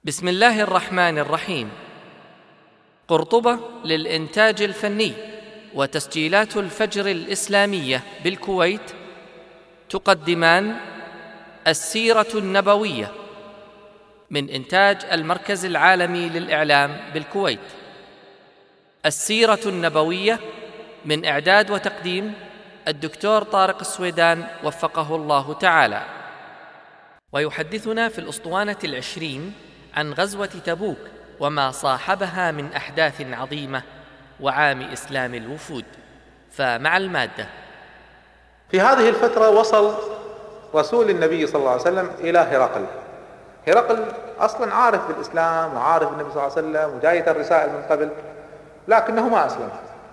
بسم الله الرحمن الرحيم. قرطبة للإنتاج الفني وتسجيلات الفجر الإسلامية بالكويت تقدمان السيرة النبوية من إنتاج المركز العالمي للإعلام بالكويت. السيرة النبوية من إعداد وتقديم الدكتور طارق السويدان وفقه الله تعالى. ويحدثنا في الأسطوانة 20 عن غزوة تبوك وما صاحبها من أحداث عظيمة وعام إسلام الوفود. فمع المادة. في هذه الفترة وصل رسول النبي صلى الله عليه وسلم إلى هرقل. هرقل أصلا عارف بالإسلام وعارف النبي صلى الله عليه وسلم وجاية الرسائل من قبل، لكنه ما أسلم.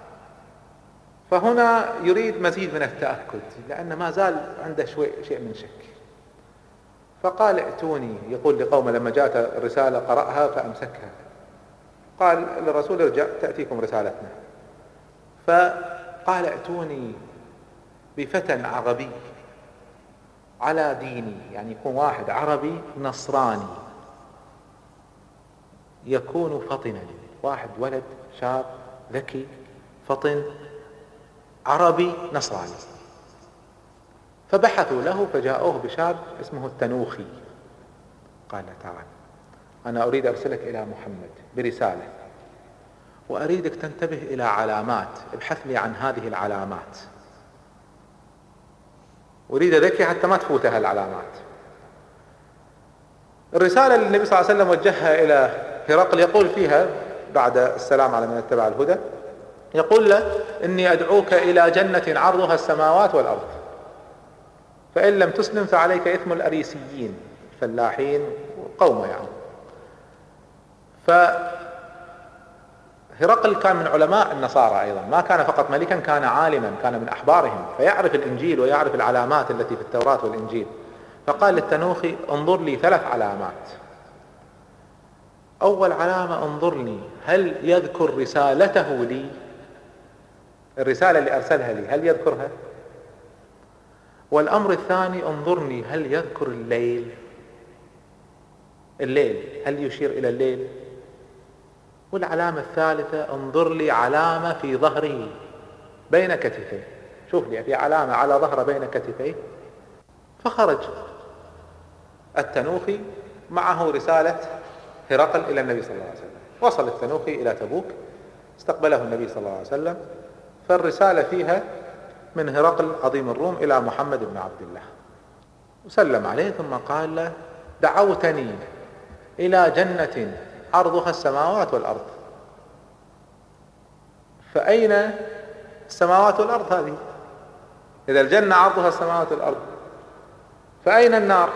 فهنا يريد مزيد من التأكد لأن ما زال عنده شيء من شك. فقال ائتوني، يقول لقومه لما جاءت الرسالة قرأها فأمسكها، قال للرسول ارجع تأتيكم رسالتنا. فقال ائتوني بفتى عربي على ديني، يعني يكون واحد عربي نصراني يكون فطنا، واحد ولد شاب ذكي فطن عربي نصراني. فبحثوا له فجاءوه بشاب اسمه التنوخي. قال تعال أنا أريد أرسلك إلى محمد برسالة وأريدك تنتبه إلى علامات، ابحث لي عن هذه العلامات، أريد ذكي حتى ما تفوتها العلامات. الرسالة اللي النبي صلى الله عليه وسلم وجهها إلى هرقل يقول فيها بعد السلام على من اتبع الهدى، يقول له إني أدعوك إلى جنة عرضها السماوات والأرض، فإن لم تسلم فعليك إثم الأريسيين الفلاحين وقومه يعني. فهرقل كان من علماء النصارى أيضا، ما كان فقط ملكا، كان عالما، كان من أحبارهم، فيعرف الإنجيل ويعرف العلامات التي في التوراة والإنجيل. فقال للتنوخي انظر لي 3 علامات. أول علامة انظرني هل يذكر رسالته لي، الرسالة اللي أرسلها لي هل يذكرها؟ والأمر الثاني انظرني هل يذكر الليل هل يشير إلى الليل؟ والعلامة الثالثة انظر لي علامة في ظهره بين كتفيه، شوف لي في علامة على ظهره بين كتفيه. فخرج التنوخي معه رسالة هرقل إلى النبي صلى الله عليه وسلم. وصل التنوخي إلى تبوك، استقبله النبي صلى الله عليه وسلم. فالرسالة فيها من هرقل عظيم الروم إلى محمد بن عبد الله، وسلم عليه ثم قال له دعوتني إلى جنة عرضها السماوات والأرض، فأين السماوات والأرض هذه؟ إذا الجنة عرضها السماوات والأرض فأين النار؟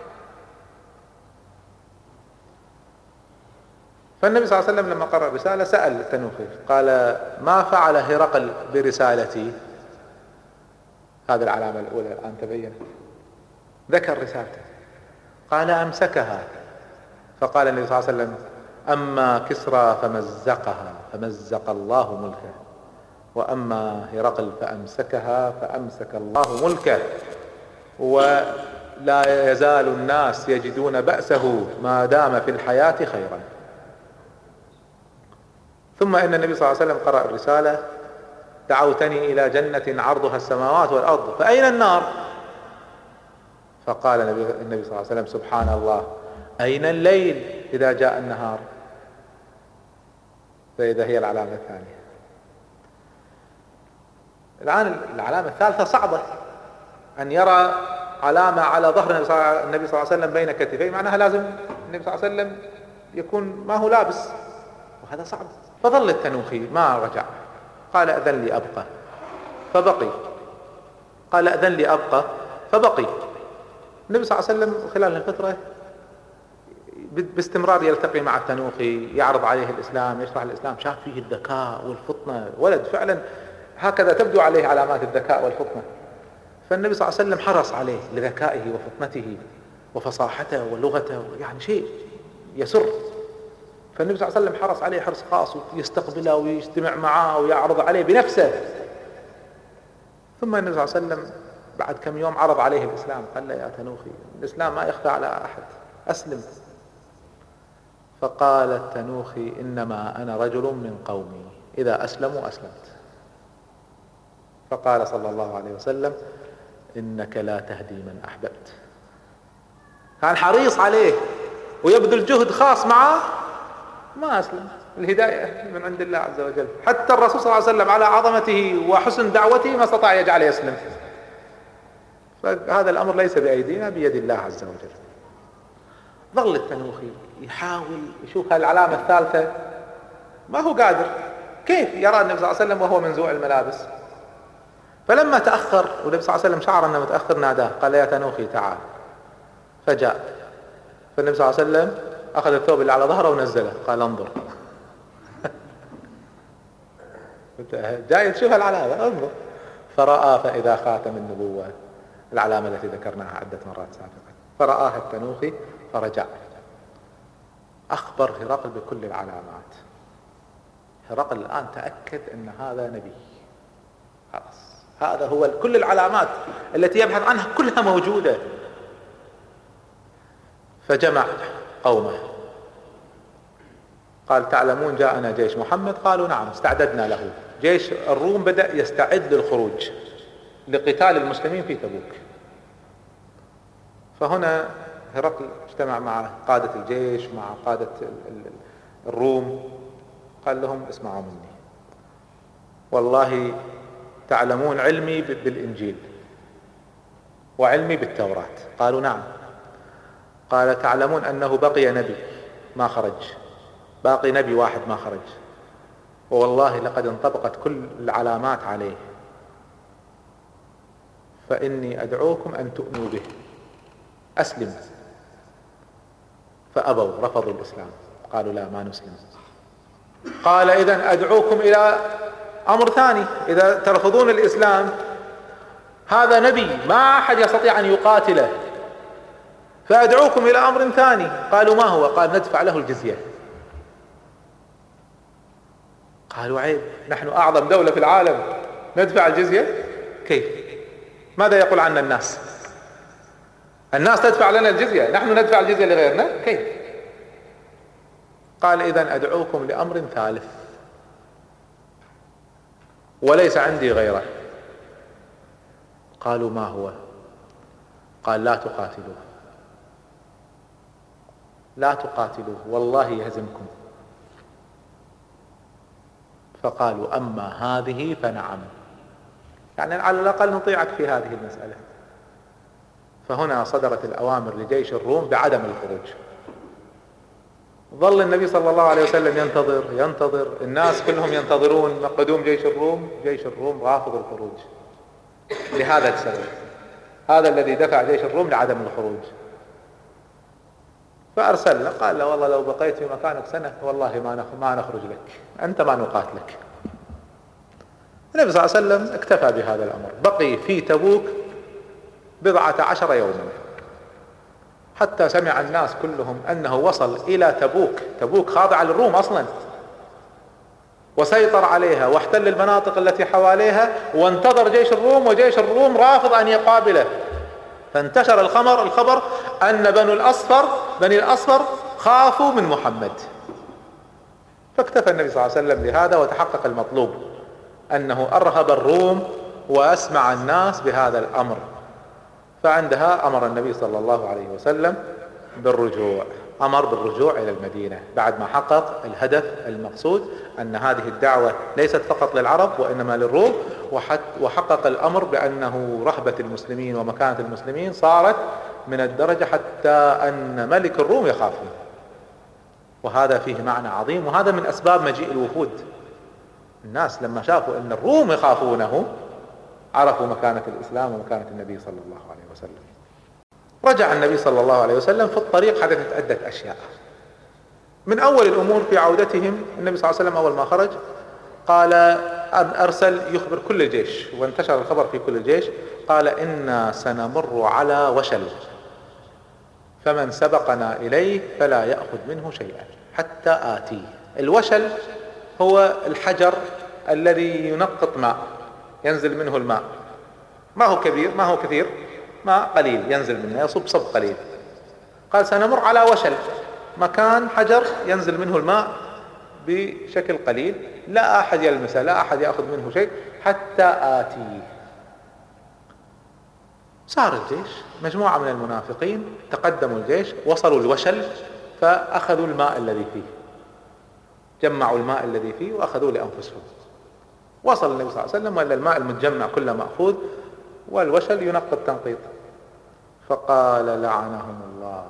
فالنبي صلى الله عليه وسلم لما قرأ الرسالة سأل التنوخي قال ما فعل هرقل برسالتي؟ هذه العلامة الأولى الآن تبين، ذكر رسالته. قال أمسكها. فقال النبي صلى الله عليه وسلم أما كسرى فمزقها فمزق الله ملكه، وأما هرقل فأمسكها فأمسك الله ملكه، ولا يزال الناس يجدون بأسه ما دام في الحياة خيرا. ثم إن النبي صلى الله عليه وسلم قرأ الرسالة دعوتني إلى جنة عرضها السماوات والأرض فأين النار؟ فقال النبي صلى الله عليه وسلم سبحان الله أين الليل إذا جاء النهار؟ فإذا هي العلامة الثانية. الآن العلامة الثالثة صعبة، أن يرى علامة على ظهر النبي صلى الله عليه وسلم بين كتفيه، معناها لازم النبي صلى الله عليه وسلم يكون ما هو لابس، وهذا صعب. فظل التنوخي ما رجع، قال أذن لي أبقى فبقي، قال أذن لي أبقى فبقي. النبي صلى الله عليه وسلم خلال الفترة باستمرار يلتقي مع التنوخي، يعرض عليه الإسلام، يشرح الإسلام، شاف فيه الذكاء والفطنة، ولد فعلا هكذا تبدو عليه علامات الذكاء والفطنة. فالنبي صلى الله عليه وسلم حرص عليه لذكائه وفطنته وفصاحته ولغته، يعني شيء يسر. فالنبي صلى الله عليه وسلم حرص عليه حرص خاص، ويستقبله ويجتمع معه ويعرض عليه بنفسه. ثم النبي صلى الله عليه وسلم بعد كم يوم عرض عليه الإسلام، قال له يا تنوخي الإسلام ما يخفى على أحد، أسلم. فقال التنوخي: إنما أنا رجل من قومي، إذا أسلموا أسلمت. فقال صلى الله عليه وسلم: إنك لا تهدي من أحببت. كان حريص عليه ويبذل جهد خاص معه، ما أسلم. الهداية من عند الله عز وجل. حتى الرسول صلى الله عليه وسلم على عظمته وحسن دعوته ما استطاع يجعله يسلم. فهذا الأمر ليس بأيدينا، بيد الله عز وجل. ظل التنوخي يحاول يشوف هالعلامة الثالثة، ما هو قادر. كيف يرى النبي صلى الله عليه وسلم وهو منزوع الملابس؟ فلما تأخر والنبي صلى الله عليه وسلم شعر أنه متأخر ناداه، قال: يا تنوخي تعال. فجاء، فالنبي صلى الله عليه وسلم أخذ الثوب اللي على ظهره ونزله، قال: انظر. جاي تشوف العلامة، انظر. فرأى فإذا خاتم النبوة، العلامة التي ذكرناها عدة مرات سابقا. فرآها التنوخي فرجع، أخبر هرقل بكل العلامات. هرقل الآن تأكد أن هذا نبي، خلاص هذا هو. كل العلامات التي يبحث عنها كلها موجودة. فجمع قومه، قال: تعلمون جاءنا جيش محمد؟ قالوا: نعم، استعددنا له. جيش الروم بدأ يستعد للخروج لقتال المسلمين في تبوك. فهنا هرقل اجتمع مع قادة الجيش، مع قادة الروم، قال لهم: اسمعوا مني، والله تعلمون علمي بالإنجيل وعلمي بالتوراة. قالوا: نعم. قال: تعلمون أنه بقي نبي ما خرج، باقي نبي واحد ما خرج، والله لقد انطبقت كل العلامات عليه، فإني أدعوكم أن تؤمنوا به، أسلموا. فأبوا، رفضوا الإسلام، قالوا: لا، ما نسلم. قال: إذن أدعوكم إلى أمر ثاني، إذا ترفضون الإسلام، هذا نبي ما أحد يستطيع أن يقاتله، فأدعوكم إلى أمر ثاني. قالوا: ما هو؟ قال: ندفع له الجزية. قالوا: عيب، نحن أعظم دولة في العالم ندفع الجزية؟ كيف؟ ماذا يقول عنا الناس؟ الناس تدفع لنا الجزية، نحن ندفع الجزية لغيرنا؟ كيف؟ قال: إذن أدعوكم لأمر ثالث وليس عندي غيره. قالوا: ما هو؟ قال: لا تقاتلوه، لا تقاتلوه، والله يهزمكم. فقالوا: أما هذه فنعم، يعني على الأقل نطيعك في هذه المسألة. فهنا صدرت الأوامر لجيش الروم بعدم الخروج. ظل النبي صلى الله عليه وسلم ينتظر، الناس كلهم ينتظرون قدوم جيش الروم. جيش الروم رافض الخروج لهذا السبب، هذا الذي دفع جيش الروم لعدم الخروج. فأرسل له، قال له: والله لو بقيت في مكانك سنة والله ما نخرج لك، أنت ما نقاتلك. النبي صلى الله عليه وسلم اكتفى بهذا الأمر، بقي في تبوك 14 يوما، حتى سمع الناس كلهم أنه وصل إلى تبوك. تبوك خاضعة للروم أصلا، وسيطر عليها واحتل المناطق التي حواليها، وانتظر جيش الروم، وجيش الروم رافض أن يقابله. فانتشر الخبر أن بني الأصفر خافوا من محمد. فاكتفى النبي صلى الله عليه وسلم بهذا، وتحقق المطلوب، أنه أرهب الروم وأسمع الناس بهذا الأمر. فعندها أمر النبي صلى الله عليه وسلم بالرجوع، أمر بالرجوع إلى المدينة بعد ما حقق الهدف المقصود، أن هذه الدعوة ليست فقط للعرب وإنما للروم، وحقق الأمر بأنه رهبة المسلمين ومكانة المسلمين صارت من الدرجة حتى أن ملك الروم يخافه. وهذا فيه معنى عظيم، وهذا من أسباب مجيء الوفود. الناس لما شافوا أن الروم يخافونه عرفوا مكانة الإسلام ومكانة النبي صلى الله عليه وسلم. رجع النبي صلى الله عليه وسلم، في الطريق حدثت عدة أشياء. من أول الأمور في عودتهم، النبي صلى الله عليه وسلم أول ما خرج قال، أرسل يخبر كل الجيش، وانتشر الخبر في كل الجيش، قال: إنا سنمر على وشل، فمن سبقنا إليه فلا يأخذ منه شيئا حتى آتيه. الوشل هو الحجر الذي ينقط ماء، ينزل منه الماء، ما هو كبير ما هو كثير، ماء قليل ينزل منه، يصب صب قليل. قال: سنمر على وشل، مكان حجر ينزل منه الماء بشكل قليل، لا أحد يلمسه، لا أحد يأخذ منه شيء حتى آتيه. صار الجيش، مجموعة من المنافقين تقدموا الجيش، وصلوا الوشل فأخذوا الماء الذي فيه، جمعوا الماء الذي فيه وأخذوا لأنفسهم. وصل النبي صلى الله عليه وسلم وإلا الماء المتجمع كله مأخوذ والوشل ينقط تنقيط، فقال لعنهم الله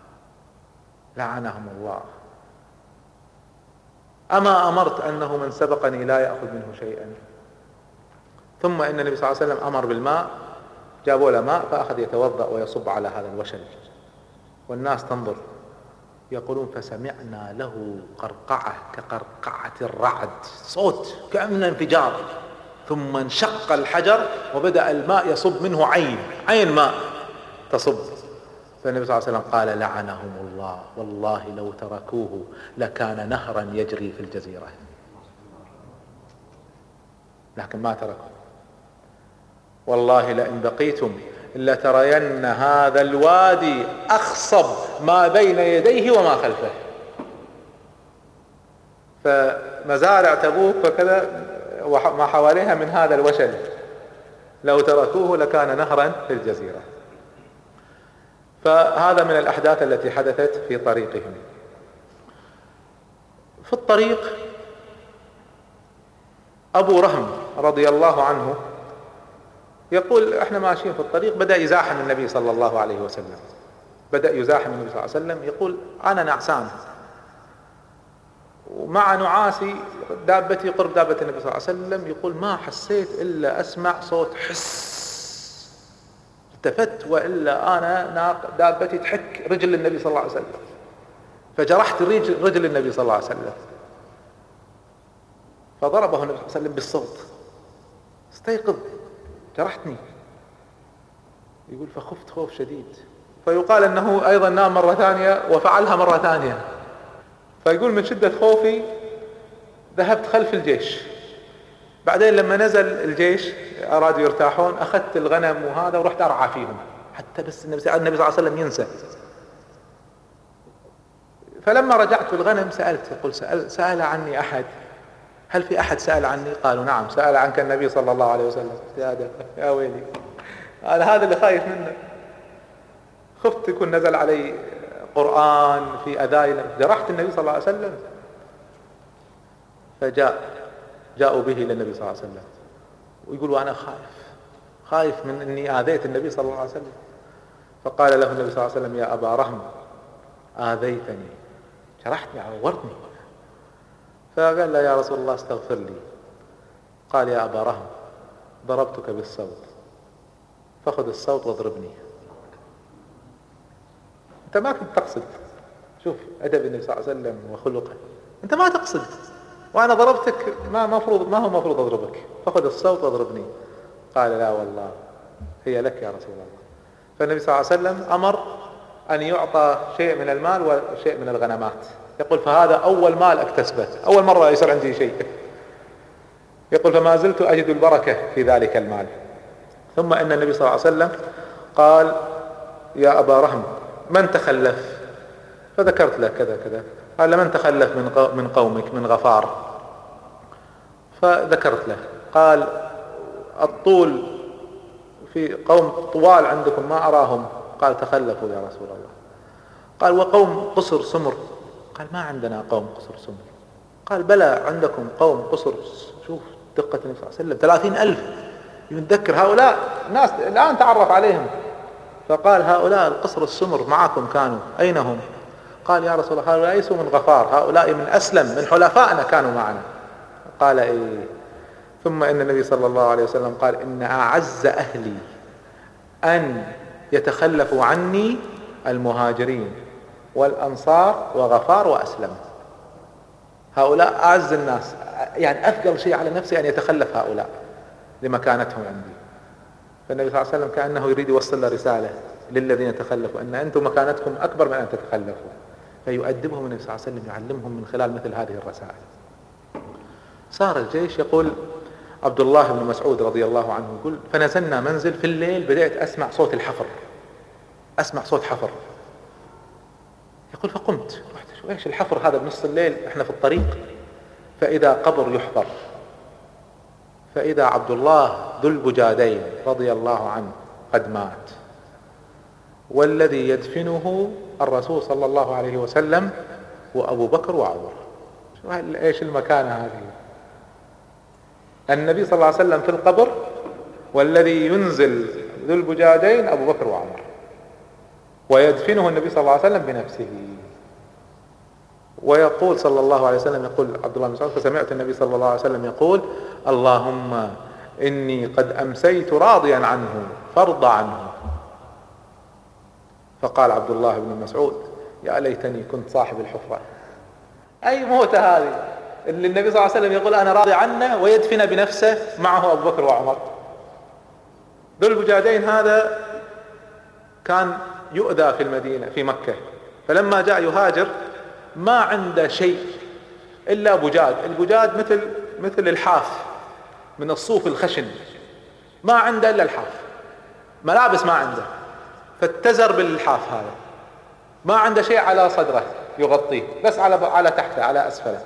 لعنهم الله، أما أمرت أنه من سبقني لا يأخذ منه شيئا. ثم إن النبي صلى الله عليه وسلم أمر بالماء، جابوا له ماء فأخذ يتوضأ ويصب على هذا الوشل، والناس تنظر، يقولون فسمعنا له قرقعة كقرقعة الرعد، صوت كأنه انفجار، ثم انشق الحجر وبدأ الماء يصب منه عين ماء تصب. فالنبي صلى الله عليه وسلم قال لعنهم الله، والله لو تركوه لكان نهرا يجري في الجزيرة، لكن ما تركوه. والله لئن بقيتم لترين هذا الوادي أخصب ما بين يديه وما خلفه. فمزارع تبوك وكذا وما حواليها من هذا الوشل، لو تركوه لكان نهرا في الجزيرة. فهذا من الأحداث التي حدثت في طريقهم. في الطريق أبو رهم رضي الله عنه يقول احنا ماشيين في الطريق، بدأ يزاحم النبي صلى الله عليه وسلم، بدأ يزاحم النبي صلى الله عليه وسلم. يقول أنا نعسان ومع نعاسي دابتي قرب دابة النبي صلى الله عليه وسلم، يقول ما حسيت إلا أسمع صوت حس، التفت وإلا أنا دابتي تحك رجل النبي صلى الله عليه وسلم، فجرحت رجل النبي صلى الله عليه وسلم، فضربه النبي صلى الله عليه وسلم بالصوت، استيقظ جرحتني. يقول فخفت خوف شديد. فيقال أنه أيضا نام مرة ثانية وفعلها مرة ثانية. فيقول من شدة خوفي ذهبت خلف الجيش، بعدين لما نزل الجيش أرادوا يرتاحون أخذت الغنم وهذا ورحت أرعى فيهم حتى بس النبي صلى الله عليه وسلم ينسى. فلما رجعت في الغنم سألت، يقول سأل عني أحد؟ هل في أحد سأل عني؟ قالوا نعم سأل عنك النبي صلى الله عليه وسلم. يا ويلي، هذا اللي خايف منه، خفت يكون نزل علي قرآن في أذاي، جرحت النبي صلى الله عليه وسلم. جاءوا به إلى النبي صلى الله عليه وسلم ويقول وأنا خايف من أني آذيت النبي صلى الله عليه وسلم. فقال له النبي صلى الله عليه وسلم يا أبا رهم آذيتني، جرحتني عورتني. فقال له يا رسول الله استغفر لي. قال يا أبا رهم ضربتك بالصوت فخذ الصوت واضربني. أنت ما كنت تقصد، شوف أدب النبي صلى الله عليه وسلم وخلقه، أنت ما تقصد وأنا ضربتك، ما هو مفروض أضربك، فخذ الصوت واضربني. قال لا والله هي لك يا رسول الله. فالنبي صلى الله عليه وسلم أمر أن يعطى شيء من المال وشيء من الغنمات. يقول فهذا أول مال أكتسبه، أول مرة يصير عندي شيء. يقول فما زلت أجد البركة في ذلك المال. ثم أن النبي صلى الله عليه وسلم قال يا أبا رهم من تخلف؟ فذكرت له كذا كذا. قال من تخلف من قومك من غفار؟ فذكرت له. قال الطول في قوم طوال عندكم ما أراهم. قال تخلفوا يا رسول الله. قال وقوم قصر سمر؟ قال ما عندنا قوم قصر سمر. قال بلى عندكم قوم قصر. شوف دقة النبي صلى الله عليه وسلم، 30,000 يتذكر هؤلاء الناس الآن تعرف عليهم. فقال هؤلاء القصر السمر معكم كانوا أين هم؟ قال يا رسول الله هؤلاء ليسوا من غفار، هؤلاء من أسلم من حلفائنا كانوا معنا. قال إيه. ثم إن النبي صلى الله عليه وسلم قال إن أعز أهلي أن يتخلفوا عني المهاجرين والأنصار وغفار وأسلم. هؤلاء أعز الناس، يعني أثقل شيء على نفسي أن يتخلف هؤلاء لمكانتهم عندي. فالنبي صلى الله عليه وسلم كأنه يريد يوصل رسالة للذين تخلفوا أن أنتم مكانتكم أكبر من أن تتخلفوا، فيؤدبهم النبي صلى الله عليه وسلم، يعلمهم من خلال مثل هذه الرسائل. صار الجيش. يقول عبد الله بن مسعود رضي الله عنه يقول فنزلنا منزل في الليل، بدأت أسمع صوت الحفر، أسمع صوت حفر. يقول فقمت رحت ايش الحفر هذا بنص الليل، احنا في الطريق، فإذا قبر يحفر، فإذا عبد الله ذو البجادين رضي الله عنه قد مات، والذي يدفنه الرسول صلى الله عليه وسلم وأبو بكر وعمر. ايش المكانة هذه؟ النبي صلى الله عليه وسلم في القبر، والذي ينزل ذو البجادين أبو بكر وعمر، ويدفنه النبي صلى الله عليه وسلم بنفسه. ويقول صلى الله عليه وسلم، يقول عبد الله بن مسعود: فسمعت النبي صلى الله عليه وسلم يقول: اللهم إني قد أمسيت راضيا عنه فارض عنه. فقال عبد الله بن مسعود: يا ليتني كنت صاحب الحفرة. أي موتة هذه اللي النبي صلى الله عليه وسلم يقول أنا راضي عنه ويدفن بنفسه معه أبو بكر وعمر. ذو البجادين هذا كان يؤذى في المدينة في مكة، فلما جاء يهاجر ما عنده شيء إلا بجاد. البجاد مثل الحاف من الصوف الخشن، ما عنده إلا الحاف، ملابس ما عنده، فاتزر بالحاف هذا، ما عنده شيء على صدره يغطيه، بس على تحته على أسفله.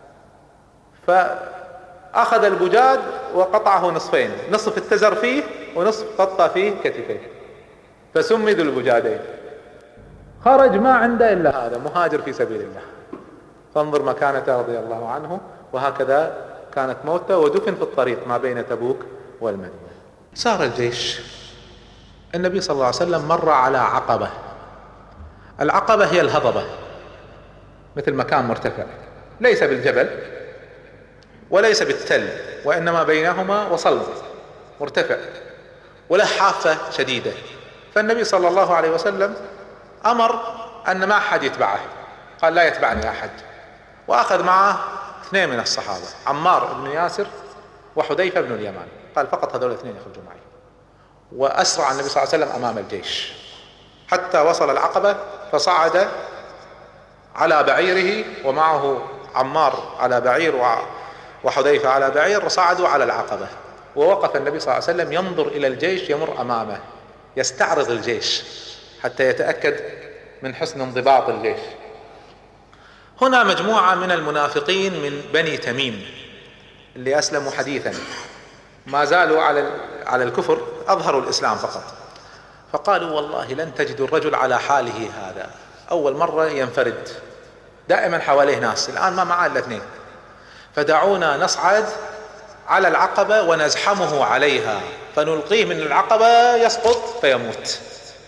فأخذ البجاد وقطعه نصفين، نصف اتزر فيه ونصف غطى فيه كتفيه، فسمي ذو البجادين. خرج ما عنده إلا هذا، مهاجر في سبيل الله. فانظر مكانته رضي الله عنه. وهكذا كانت موته، ودفن في الطريق ما بين تبوك والمدينة. سار الجيش، النبي صلى الله عليه وسلم مر على عقبة. العقبة هي الهضبة، مثل مكان مرتفع، ليس بالجبل وليس بالتل، وإنما بينهما وصل مرتفع وله حافة شديدة. فالنبي صلى الله عليه وسلم أمر أن ما أحد يتبعه، قال: لا يتبعني أحد. وأخذ معه 2 من الصحابة، عمار بن ياسر وحذيفة بن اليمان، قال: فقط هذول 2 يخرجوا معي. وأسرع النبي صلى الله عليه وسلم أمام الجيش حتى وصل العقبة، فصعد على بعيره ومعه عمار على بعير وحذيفة على بعير، وصعدوا على العقبة. ووقف النبي صلى الله عليه وسلم ينظر إلى الجيش يمر أمامه، يستعرض الجيش حتى يتأكد من حسن انضباط الجيش. هنا مجموعة من المنافقين من بني تميم اللي أسلموا حديثا، ما زالوا على الكفر، أظهروا الإسلام فقط. فقالوا: والله لن تجدوا الرجل على حاله هذا، أول مرة ينفرد، دائما حواليه ناس، الآن ما معه إلا 2، فدعونا نصعد على العقبة ونزحمه عليها فنلقيه من العقبة يسقط فيموت.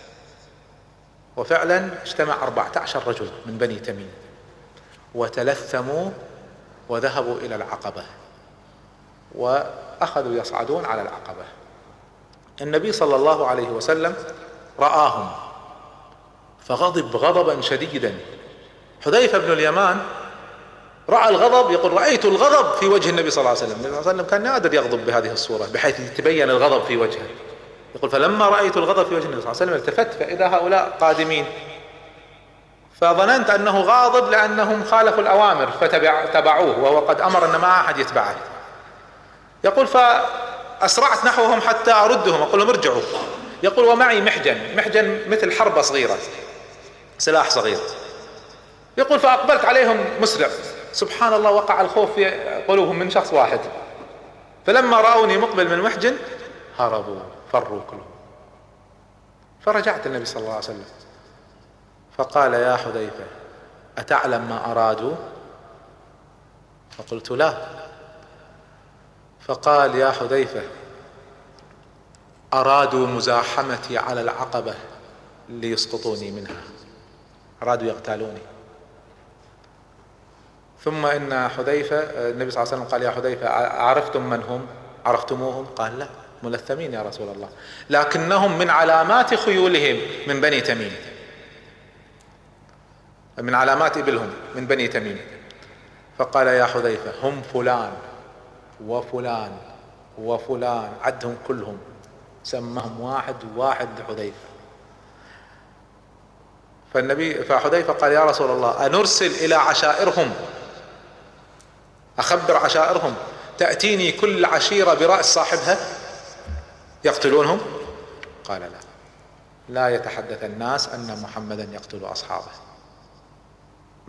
وفعلا اجتمع 14 رجل من بني تميم وتلثموا وذهبوا إلى العقبة وأخذوا يصعدون على العقبة. النبي صلى الله عليه وسلم رآهم فغضب غضبا شديدا. حذيفة بن اليمان رأى الغضب، يقول: رأيت الغضب في وجه النبي صلى الله عليه وسلم. النبي صلى الله عليه وسلم كان نادر يغضب بهذه الصورة بحيث تبين الغضب في وجهه. يقول: فلما رأيت الغضب في وجه النبي صلى الله عليه وسلم التفت فإذا هؤلاء قادمين، فظننت أنه غاضب لأنهم خالفوا الأوامر فتبعوه، وهو قد أمر أن ما أحد يتبعه. يقول: فأسرعت نحوهم حتى أردهم، أقول لهم: ارجعوا. يقول: ومعي محجن مثل حربة صغيرة، سلاح صغير. يقول: فأقبلت عليهم مسرع، سبحان الله، وقع الخوف في قلوبهم من شخص واحد، فلما رأوني مقبل من المحجن هربوا فروا كلهم. فرجعت النبي صلى الله عليه وسلم فقال: يا حذيفة أتعلم ما أرادوا؟ فقلت: لا. فقال: يا حذيفة أرادوا مزاحمتي على العقبة ليسقطوني منها، أرادوا يقتلوني. ثم إن حذيفة، النبي صلى الله عليه وسلم قال: يا حذيفة عرفتم من هم؟ عرفتموهم؟ قال: لا، ملثمين يا رسول الله، لكنهم من علامات خيولهم من بني تميم، من علامات إبلهم من بني تميم. فقال: يا حذيفة هم فلان وفلان وفلان، عدهم كلهم، سمهم واحد واحد حذيفة. فحذيفة قال: يا رسول الله أنرسل إلى عشائرهم، أخبر عشائرهم، تأتيني كل عشيرة برأس صاحبها يقتلونهم؟ قال: لا، لا يتحدث الناس أن محمدا يقتل أصحابه.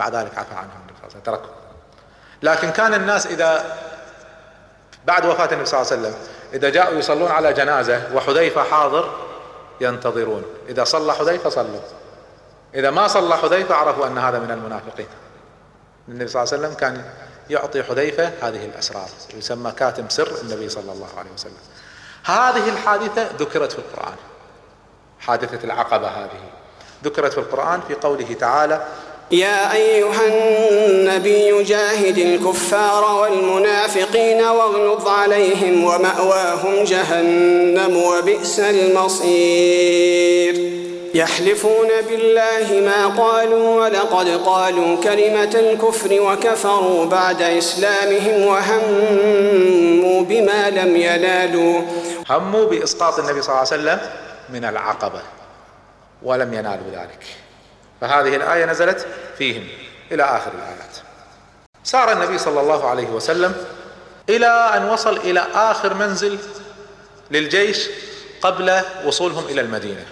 بعد ذلك عفى عنهم النبي صلى الله عليه وسلم، تركهم. لكن كان الناس إذا بعد وفاة النبي صلى الله عليه وسلم إذا جاءوا يصلون على جنازة وحذيفة حاضر ينتظرون، إذا صلى حذيفة صلوا، إذا ما صلى حذيفة عرفوا أن هذا من المنافقين. النبي صلى الله عليه وسلم كان يعطي حذيفة هذه الأسرار، ويسمى كاتم سر النبي صلى الله عليه وسلم. هذه الحادثة ذكرت في القرآن، حادثة العقبة هذه ذكرت في القرآن في قوله تعالى: يا أيها النبي جاهد الكفار والمنافقين واغلظ عليهم ومأواهم جهنم وبئس المصير. يحلفون بالله ما قالوا ولقد قالوا كلمة الكفر وكفروا بعد إسلامهم وهموا بما لم ينالوا. هموا بإسقاط النبي صلى الله عليه وسلم من العقبة ولم ينالوا ذلك، فهذه الآية نزلت فيهم إلى آخر الآيات. سار النبي صلى الله عليه وسلم إلى أن وصل إلى آخر منزل للجيش قبل وصولهم إلى المدينة.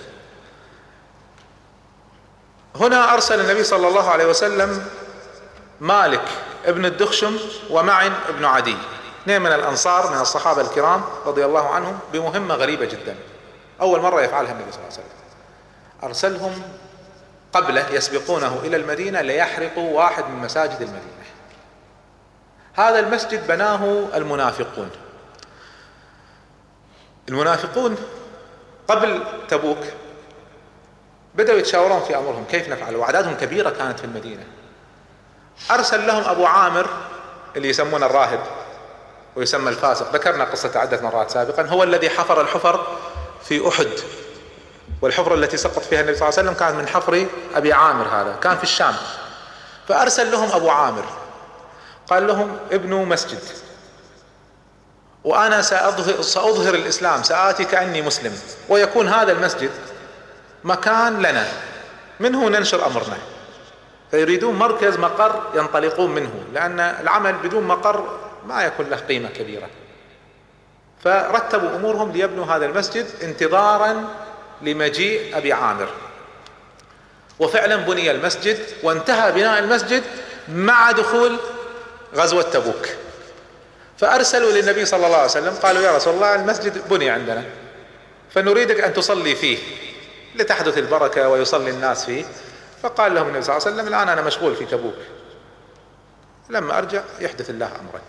هنا أرسل النبي صلى الله عليه وسلم مالك ابن الدخشم ومعن ابن عدي، اثنين من الأنصار من الصحابة الكرام رضي الله عنهم، بمهمة غريبة جدا أول مرة يفعلها النبي صلى الله عليه وسلم. أرسلهم قبله يسبقونه إلى المدينة ليحرقوا واحد من مساجد المدينة. هذا المسجد بناه المنافقون. المنافقون قبل تبوك بدأوا يتشاورون في أمرهم كيف نفعل، وأعدادهم كبيرة كانت في المدينة. أرسل لهم أبو عامر اللي يسمونه الراهب ويسمى الفاسق، ذكرنا قصة عدة مرات سابقا، هو الذي حفر الحفر في أحد، والحفرة التي سقط فيها النبي صلى الله عليه وسلم كانت من حفر أبي عامر، هذا كان في الشام. فأرسل لهم أبو عامر قال لهم ابنوا مسجد وأنا سأظهر الإسلام، سآتي كأني مسلم، ويكون هذا المسجد مكان لنا منه ننشر أمرنا. فيريدون مركز مقر ينطلقون منه، لأن العمل بدون مقر ما يكون له قيمة كبيرة. فرتبوا أمورهم ليبنوا هذا المسجد انتظارا لمجيء أبي عامر. وفعلا بني المسجد وانتهى بناء المسجد مع دخول غزوة تبوك. فأرسلوا للنبي صلى الله عليه وسلم قالوا: يا رسول الله المسجد بني عندنا فنريدك أن تصلي فيه لتحدث البركة ويصلي الناس فيه. فقال لهم النبي صلى الله عليه وسلم: الآن أنا مشغول في تبوك، لما أرجع يحدث الله أمرا.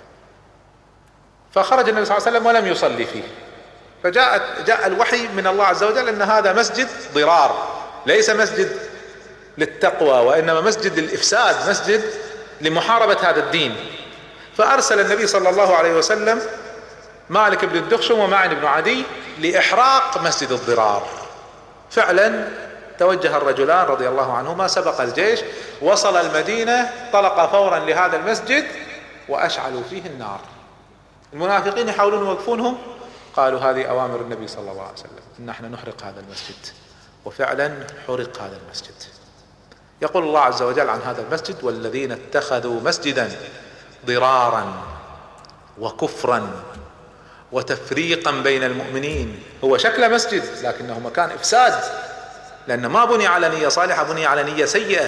فخرج النبي صلى الله عليه وسلم ولم يصلي فيه، فجاء الوحي من الله عز وجل أن هذا مسجد ضرار، ليس مسجد للتقوى وإنما مسجد للإفساد، مسجد لمحاربة هذا الدين. فأرسل النبي صلى الله عليه وسلم مالك بن الدخشم ومعن بن عدي لإحراق مسجد الضرار. فعلا توجه الرجلان رضي الله عنهما، سبق الجيش، وصل المدينة، طلق فورا لهذا المسجد وأشعلوا فيه النار. المنافقين يحاولون يوقفونهم، قالوا: هذه أوامر النبي صلى الله عليه وسلم إن احنا نحرق هذا المسجد. وفعلا حرق هذا المسجد. يقول الله عز وجل عن هذا المسجد: والذين اتخذوا مسجدا ضرارا وكفرا وتفريقا بين المؤمنين. هو شكل مسجد لكنه مكان إفساد، لأنه ما بني على نية صالحة، بني على نية سيئة.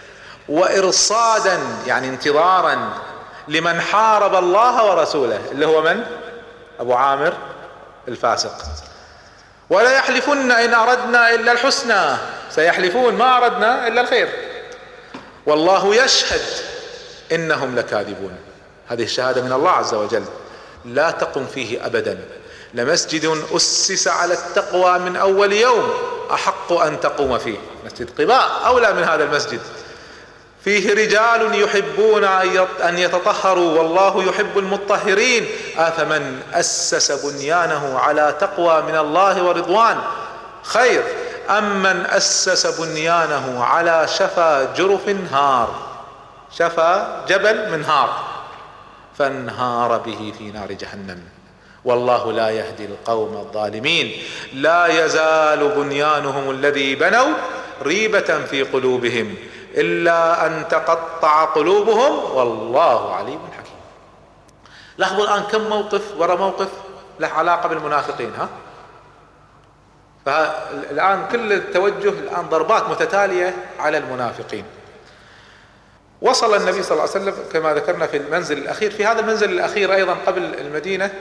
وإرصادا يعني انتظارا لمن حارب الله ورسوله، اللي هو من؟ أبو عامر الفاسق. ولا يحلفن إن أردنا إلا الحسنى، سيحلفون ما أردنا إلا الخير، والله يشهد إنهم لكاذبون. هذه الشهادة من الله عز وجل، لا تقم فيه أبدا. لمسجد أسس على التقوى من أول يوم أحق أن تقوم فيه. مسجد قباء أولى من هذا المسجد. فيه رجال يحبون أن يتطهروا والله يحب المطهرين. أفمن أسس بنيانه على تقوى من الله ورضوان خير أم من أسس بنيانه على شفا جرف هار، شفا جبل من هار فانهار به في نار جهنم والله لا يهدي القوم الظالمين. لا يزال بنيانهم الذي بنوا ريبة في قلوبهم إلا أن تقطع قلوبهم والله عليم حكيم. لاحظوا الآن كم موقف وراء موقف له علاقة بالمنافقين. فالآن كل التوجه الآن ضربات متتالية على المنافقين. وصل النبي صلى الله عليه وسلم كما ذكرنا في المنزل الأخير. في هذا المنزل الأخير أيضا قبل المدينة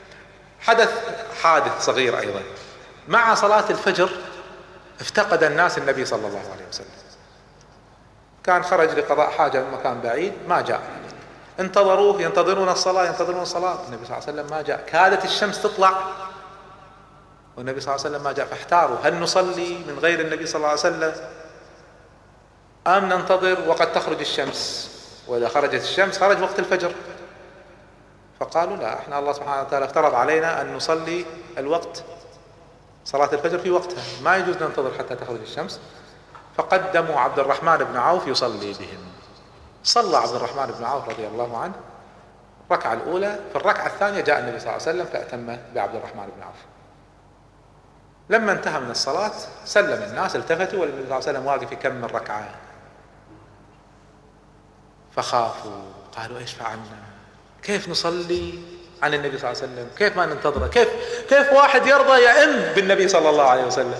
حادث صغير أيضا. مع صلاة الفجر افتقد الناس النبي صلى الله عليه وسلم، كان خرج لقضاء حاجة من مكان بعيد ما جاء، انتظروه ينتظرون الصلاة النبي صلى الله عليه وسلم ما جاء، كادت الشمس تطلع والنبي صلى الله عليه وسلم ما جاء، فاحتاروا هل نصلي من غير النبي صلى الله عليه وسلم أم ننتظر وقد تخرج الشمس، وإذا خرجت الشمس خرج وقت الفجر. فقالوا لا، احنا الله سبحانه وتعالى افترض علينا أن نصلي الوقت صلاة الفجر في وقتها، ما يجوز ننتظر حتى تخرج الشمس. فقدموا عبد الرحمن بن عوف يصلي بهم. صلى عبد الرحمن بن عوف رضي الله عنه الركعة الأولى، في الركعة الثانية جاء النبي صلى الله عليه وسلم فأتم بعبد الرحمن بن عوف. لما انتهى من الصلاة سلم الناس، التفتوا والنبي صلى الله عليه وسلم واقف يكمل ركعة، فخافوا قالوا ايش فعلنا؟ كيف نصلي عن النبي صلى الله عليه وسلم؟ كيف ما ننتظره؟ كيف واحد يرضى يئم بالنبي صلى الله عليه وسلم؟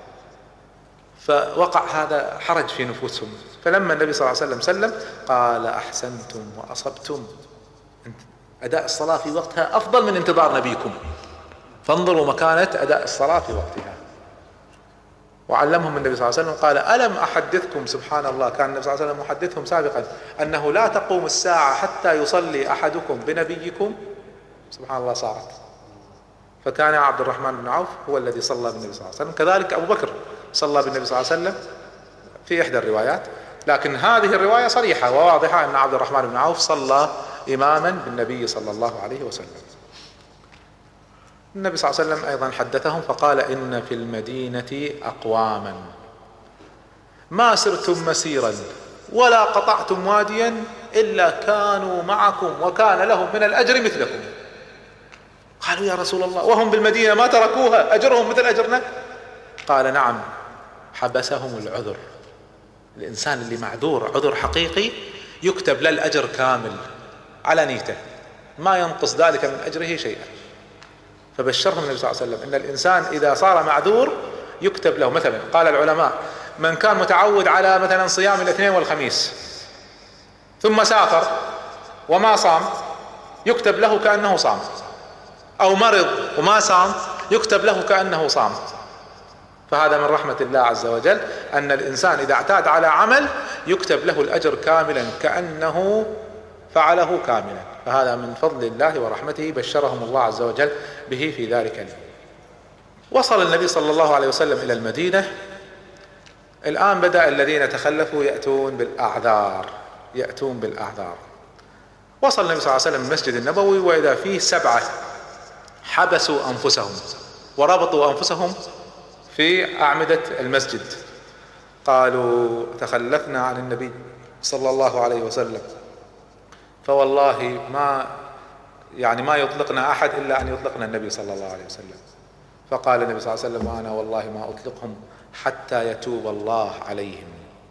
فوقع هذا حرج في نفوسهم. فلما النبي صلى الله عليه وسلم سلم قال أحسنتم وأصبتم، أداء الصلاة في وقتها أفضل من انتظار نبيكم، فانظروا مكانة أداء الصلاة في وقتها. وعلمهم النبي صلى الله عليه وسلم قال ألم أحدثكم، سبحان الله كان النبي صلى الله عليه وسلم محدثهم سابقا أنه لا تقوم الساعة حتى يصلي أحدكم بنبيكم. سبحان الله صارت. فكان عبد الرحمن بن عوف هو الذي صلى بالنبي صلى الله عليه وسلم، كذلك أبو بكر صلى بالنبي صلى الله عليه وسلم في إحدى الروايات، لكن هذه الرواية صريحة وواضحة أن عبد الرحمن بن عوف صلى إماما بالنبي صلى الله عليه وسلم. النبي صلى الله عليه وسلم أيضا حدثهم فقال إن في المدينة أقواما ما سرتم مسيرا ولا قطعتم واديا إلا كانوا معكم وكان لهم من الأجر مثلكم. قالوا يا رسول الله وهم بالمدينة ما تركوها أجرهم مثل أجرنا؟ قال نعم، حبسهم العذر. الإنسان اللي معذور عذر حقيقي يكتب له الأجر كامل على نيته، ما ينقص ذلك من أجره شيئا. فبشرهم النبي صلى الله عليه وسلم أن الإنسان إذا صار معذور يكتب له، مثلا قال العلماء من كان متعود على مثلا صيام الاثنين والخميس ثم سافر وما صام يكتب له كأنه صام، أو مرض وما صام يكتب له كأنه صام. فهذا من رحمة الله عز وجل أن الإنسان إذا اعتاد على عمل يكتب له الأجر كاملا كأنه فعله كاملا، فهذا من فضل الله ورحمته بشرهم الله عز وجل به في ذلك اليوم. وصل النبي صلى الله عليه وسلم إلى المدينة. الآن بدأ الذين تخلفوا يأتون بالأعذار. وصل النبي صلى الله عليه وسلم المسجد النبوي وإذا فيه 7 حبسوا أنفسهم وربطوا أنفسهم في أعمدة المسجد، قالوا تخلفنا عن النبي صلى الله عليه وسلم فوالله ما يطلقنا أحد إلا أن يطلقنا النبي صلى الله عليه وسلم. فقال النبي صلى الله عليه وسلم وأنا والله ما أطلقهم حتى يتوب الله عليهم.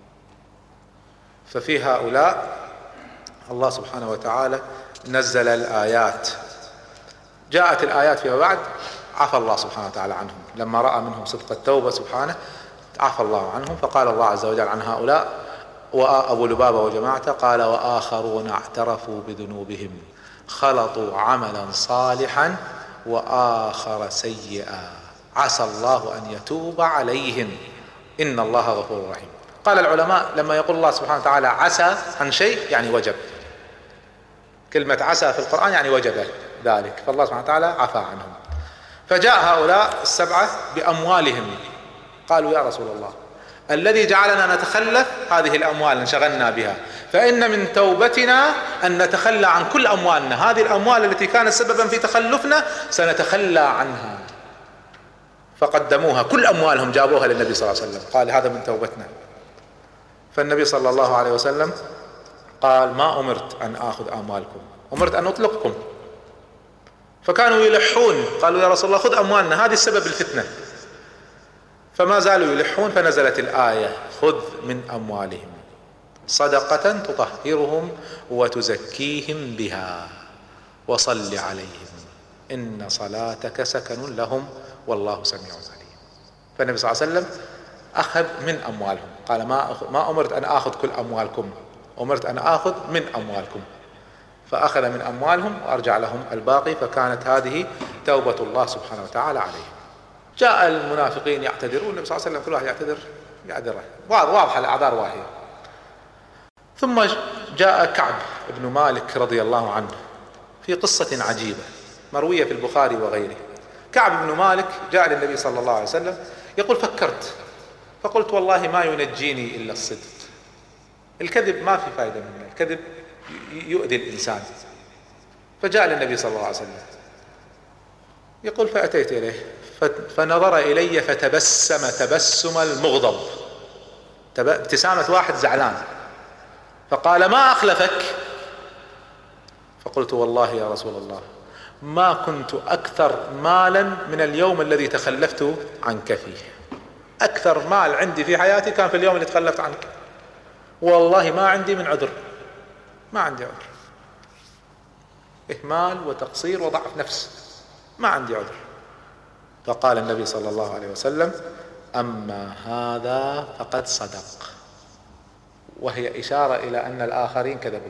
ففي هؤلاء الله سبحانه وتعالى نزل الآيات، جاءت الآيات فيما بعد عفى الله سبحانه وتعالى عنهم لما رأى منهم صدق التوبة سبحانه، عفى الله عنهم. فقال الله عز وجل عن هؤلاء وأبو لبابة وجماعته قال وآخرون اعترفوا بذنوبهم خلطوا عملا صالحا وآخر سيئا عسى الله أن يتوب عليهم إن الله غفور رحيم. قال العلماء لما يقول الله سبحانه وتعالى عسى عن شيء يعني وجب، كلمة عسى في القرآن يعني وجب ذلك، فالله سبحانه وتعالى عفى عنهم. فجاء هؤلاء 7 بأموالهم، قالوا يا رسول الله الذي جعلنا نتخلف هذه الأموال انشغلنا بها، فإن من توبتنا أن نتخلى عن كل أموالنا، هذه الأموال التي كانت سببا في تخلفنا سنتخلى عنها. فقدموها كل أموالهم جابوها للنبي صلى الله عليه وسلم، قال هذا من توبتنا. فالنبي صلى الله عليه وسلم قال ما أمرت أن آخذ أموالكم، أمرت أن أطلقكم. فكانوا يلحون، قالوا يا رسول الله خذ أموالنا، هذه السبب الفتنة. فما زالوا يلحون، فنزلت الآية خذ من أموالهم صدقة تطهرهم وتزكيهم بها وصل عليهم إن صلاتك سكن لهم والله سميع عليم. فالنبي صلى الله عليه وسلم أخذ من أموالهم، قال ما أمرت أن آخذ كل أموالكم، أمرت أن آخذ من أموالكم، فأخذ من أموالهم وأرجع لهم الباقي، فكانت هذه توبة الله سبحانه وتعالى عليهم. جاء المنافقين يعتذرون، النبي صلى الله عليه وسلم كل واحد يعتذر واضحة الأعذار واهية. ثم جاء كعب بن مالك رضي الله عنه في قصة عجيبة مروية في البخاري وغيره. كعب بن مالك جاء للنبي صلى الله عليه وسلم يقول: فكرت فقلت والله ما ينجيني إلا الصدق، الكذب ما في فائدة منه، الكذب يؤذي الإنسان. فجاء للنبي صلى الله عليه وسلم يقول: فأتيت إليه فنظر إلي فتبسم تبسم المغضب، ابتسامة واحد زعلان، فقال: ما أخلفك؟ فقلت: والله يا رسول الله ما كنت أكثر مالا من اليوم الذي تخلفت عنك فيه، أكثر مال عندي في حياتي كان في اليوم اللي تخلفت عنك، والله ما عندي من عذر، ما عندي عذر، إهمال وتقصير وضعف نفس، ما عندي عذر. فقال النبي صلى الله عليه وسلم: أما هذا فقد صدق، وهي إشارة إلى أن الآخرين كذبوا.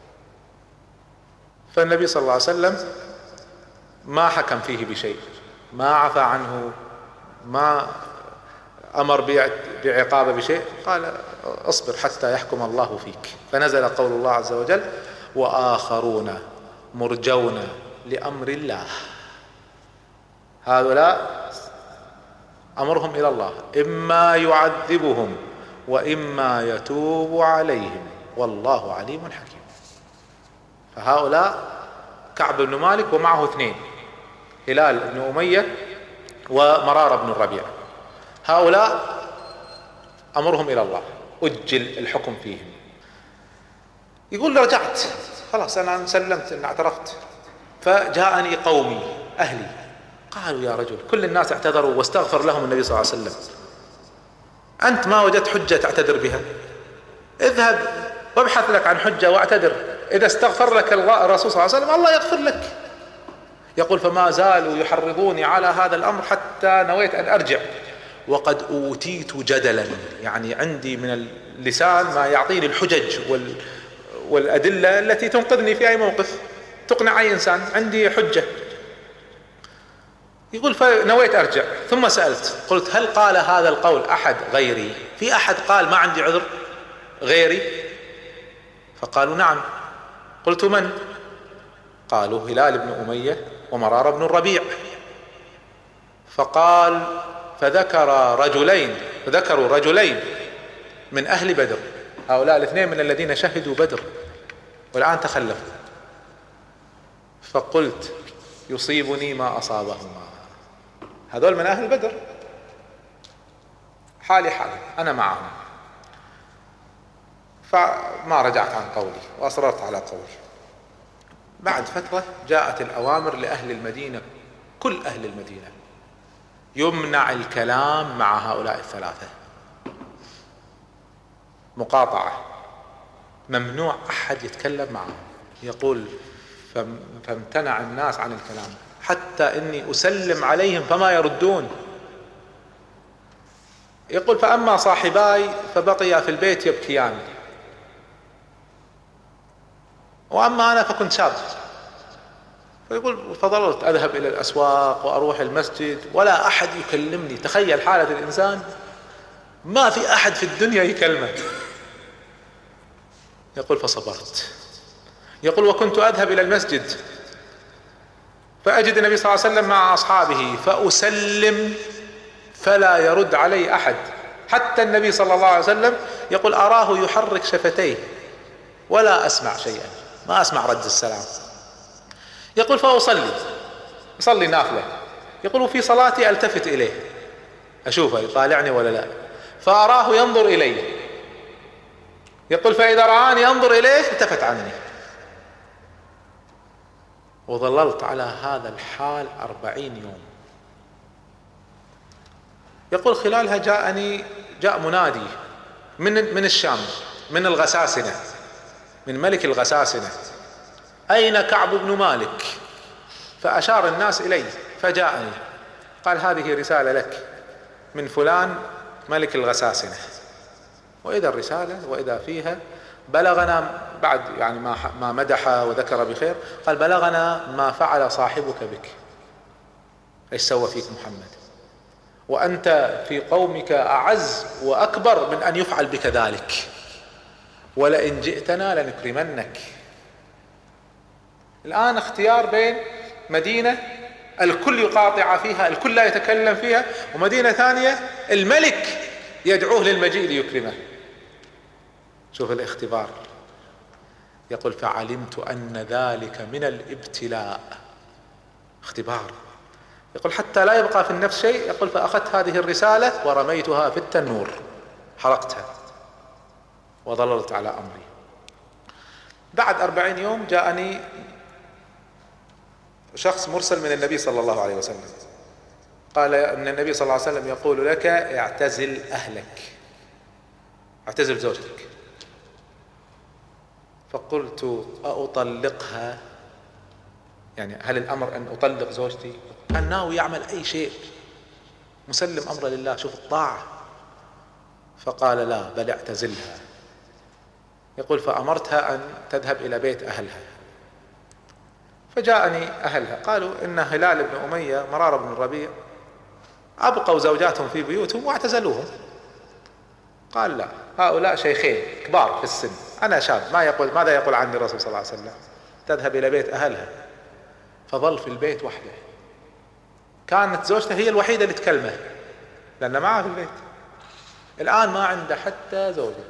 فالنبي صلى الله عليه وسلم ما حكم فيه بشيء، ما عفى عنه، ما أمر بعقابه بشيء، قال: اصبر حتى يحكم الله فيك. فنزل قول الله عز وجل: وآخرون مرجون لأمر الله. هؤلاء أمرهم إلى الله، إما يعذبهم وإما يتوب عليهم والله عليم حكيم. فهؤلاء كعب بن مالك ومعه اثنين، هلال بن أمية ومرار بن الربيع، هؤلاء أمرهم إلى الله، أجل الحكم فيهم. يقول: رجعت خلاص أنا سلمت أن اعترفت، فجاءني قومي أهلي قالوا: يا رجل كل الناس اعتذروا واستغفر لهم النبي صلى الله عليه وسلم، أنت ما وجدت حجة تعتذر بها؟ اذهب وابحث لك عن حجة واعتذر، إذا استغفر لك الرسول صلى الله عليه وسلم الله يغفر لك. يقول: فما زالوا يحرضوني على هذا الأمر حتى نويت أن أرجع، وقد أوتيت جدلا، يعني عندي من اللسان ما يعطيني الحجج والأدلة التي تنقذني في أي موقف، تقنع أي إنسان، عندي حجة. يقول: فنويت أرجع، ثم سألت قلت: هل قال هذا القول أحد غيري؟ في أحد قال ما عندي عذر غيري؟ فقالوا: نعم. قلت: من؟ قالوا: هلال بن أمية ومرار بن الربيع. فقال: فذكروا رجلين من أهل بدر، هؤلاء الاثنين من الذين شهدوا بدر والآن تخلفوا. فقلت: يصيبني ما أصابهما، هذول من أهل بدر، حالي حالي أنا معهم. فما رجعت عن قولي وأصررت على قولي. بعد فترة جاءت الأوامر لأهل المدينة، كل أهل المدينة يمنع الكلام مع هؤلاء الثلاثة، مقاطعة، ممنوع أحد يتكلم معهم. يقول: فامتنع الناس عن الكلام حتى إني أسلم عليهم فما يردون. يقول: فأما صاحباي فبقيا في البيت يبكيان، وأما أنا فكنت شاب. فيقول: فظلت أذهب إلى الأسواق وأروح المسجد ولا أحد يكلمني. تخيل حالة الإنسان، ما في أحد في الدنيا يكلمه. يقول: فصبرت. يقول: وكنت أذهب إلى المسجد فأجد النبي صلى الله عليه وسلم مع أصحابه فأسلم فلا يرد علي أحد، حتى النبي صلى الله عليه وسلم يقول: أراه يحرك شفتيه ولا أسمع شيئا، ما أسمع رد السلام. يقول: فأصلي نافلة. يقول: وفي صلاتي ألتفت إليه أشوفه يطالعني ولا لا، فأراه ينظر إلي. يقول: فإذا رآني ينظر إليه التفت عني. وظللت على هذا الحال 40 يوم. يقول: خلالها جاء منادي من الشام، من الغساسنة، من ملك الغساسنة: أين كعب بن مالك؟ فأشار الناس إلي فجاءني، قال: هذه رسالة لك من فلان ملك الغساسنة. وإذا الرسالة وإذا فيها بلغنا بعد يعني ما مدح وذكر بخير، قال بلغنا ما فعل صاحبك بك، ايش سوى فيك محمد، وأنت في قومك أعز وأكبر من أن يفعل بك ذلك، ولئن جئتنا لنكرمنك. الآن اختيار بين مدينة الكل يقاطع فيها، الكل لا يتكلم فيها، ومدينة ثانية الملك يدعوه للمجيء ليكرمه. شوف الاختبار. يقول فعلمت أن ذلك من الابتلاء، اختبار. يقول حتى لا يبقى في النفس شيء، يقول فأخذت هذه الرسالة ورميتها في التنور، حرقتها وظللت على أمري. بعد 40 يوم جاءني شخص مرسل من النبي صلى الله عليه وسلم، قال ان النبي صلى الله عليه وسلم يقول لك اعتزل أهلك، اعتزل زوجتك. فقلت أطلقها؟ يعني هل الأمر أن أطلق زوجتي؟ كان ناوي يعمل أي شيء، مسلم أمره لله، شوف الطاعة. فقال لا، بل اعتزلها. يقول فأمرتها أن تذهب إلى بيت أهلها، فجاءني أهلها قالوا إن هلال بن أمية مرار بن الربيع أبقوا زوجاتهم في بيوتهم واعتزلوهم. قال لا، هؤلاء شيخين كبار في السن، أنا شاب، ماذا يقول عني الرسول صلى الله عليه وسلم؟ تذهب إلى بيت أهلها. فظل في البيت وحده، كانت زوجته هي الوحيدة اللي تكلمه لأن معه في البيت، الآن ما عنده حتى زوجة.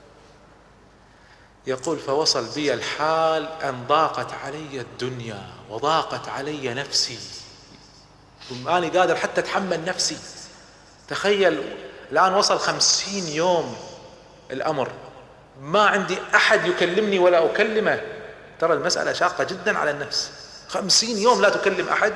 يقول فوصل بي الحال أن ضاقت علي الدنيا وضاقت علي نفسي، ماني قادر حتى أتحمل نفسي. تخيل الآن وصل 50 يوم الأمر، ما عندي أحد يكلمني ولا أكلمه. ترى المسألة شاقة جدا على النفس، 50 يوم لا تكلم أحد.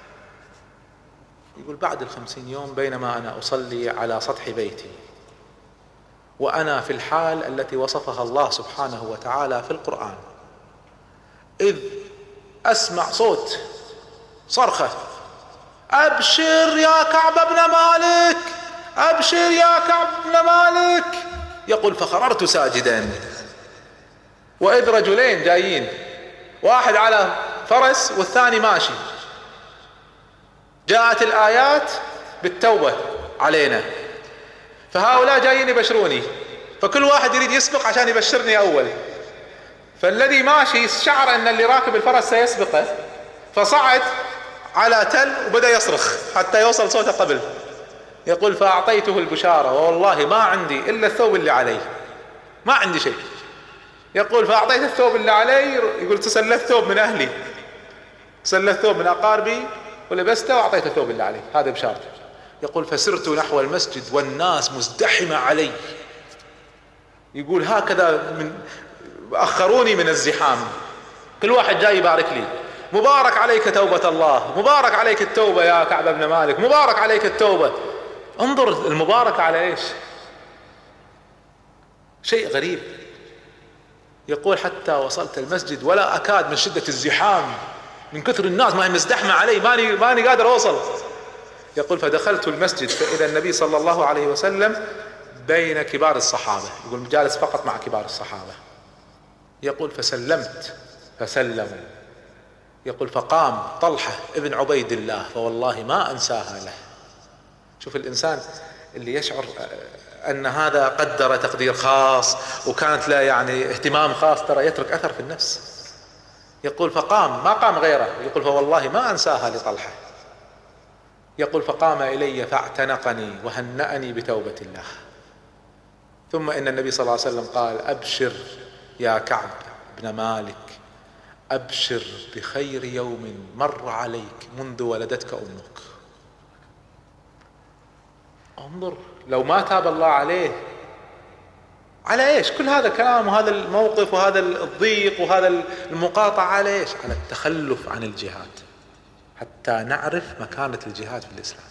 يقول بعد 50 يوم بينما أنا أصلي على سطح بيتي وأنا في الحال التي وصفها الله سبحانه وتعالى في القرآن، إذ أسمع صوت صرخة أبشر يا كعب بن مالك، أبشر يا كعب بن مالك. يقول فخررت ساجدا، وإذ رجلين جايين، واحد على فرس والثاني ماشي. جاءت الآيات بالتوبة علينا، فهؤلاء جايين يبشروني، فكل واحد يريد يسبق عشان يبشرني أول. فالذي ماشي شعر أن اللي راكب الفرس سيسبقه، فصعد على تل وبدأ يصرخ حتى يوصل صوته قبل. يقول فأعطيته البشارة، والله ما عندي إلا الثوب اللي علي، ما عندي شيء. يقول فأعطيت الثوب اللي علي، يقول تسلت ثوب من أهلي، سلت ثوب من أقاربي ولبسته وأعطيت الثوب اللي علي، هذا بشارته. يقول فسرت نحو المسجد والناس مزدحمة علي. يقول هكذا أخروني من الزحام، كل واحد جاي يبارك لي، مبارك عليك توبة الله، مبارك عليك التوبة يا كعب بن مالك، مبارك عليك التوبة. انظر المباركة على ايش، شيء غريب. يقول حتى وصلت المسجد ولا أكاد من شدة الزحام، من كثر الناس ما هي مزدحمة علي، ماني قادر أوصل. يقول فدخلت المسجد فإذا النبي صلى الله عليه وسلم بين كبار الصحابة، يقول جالس فقط مع كبار الصحابة. يقول فسلمت فسلموا. يقول فقام طلحة ابن عبيد الله فوالله ما أنساها له. شوف الإنسان اللي يشعر أن هذا قدر تقدير خاص وكانت له يعني اهتمام خاص، ترى يترك أثر في النفس. يقول فقام، ما قام غيره، يقول فوالله ما أنساها لطلحة. يقول فقام إلي فاعتنقني وهنأني بتوبة الله. ثم إن النبي صلى الله عليه وسلم قال أبشر يا كعب بن مالك، أبشر بخير يوم مر عليك منذ ولدتك أمك. انظر لو ما تاب الله عليه على ايش كل هذا الكلام وهذا الموقف وهذا الضيق وهذا المقاطعة، على ايش؟ على التخلف عن الجهاد، حتى نعرف مكانة الجهاد في الإسلام.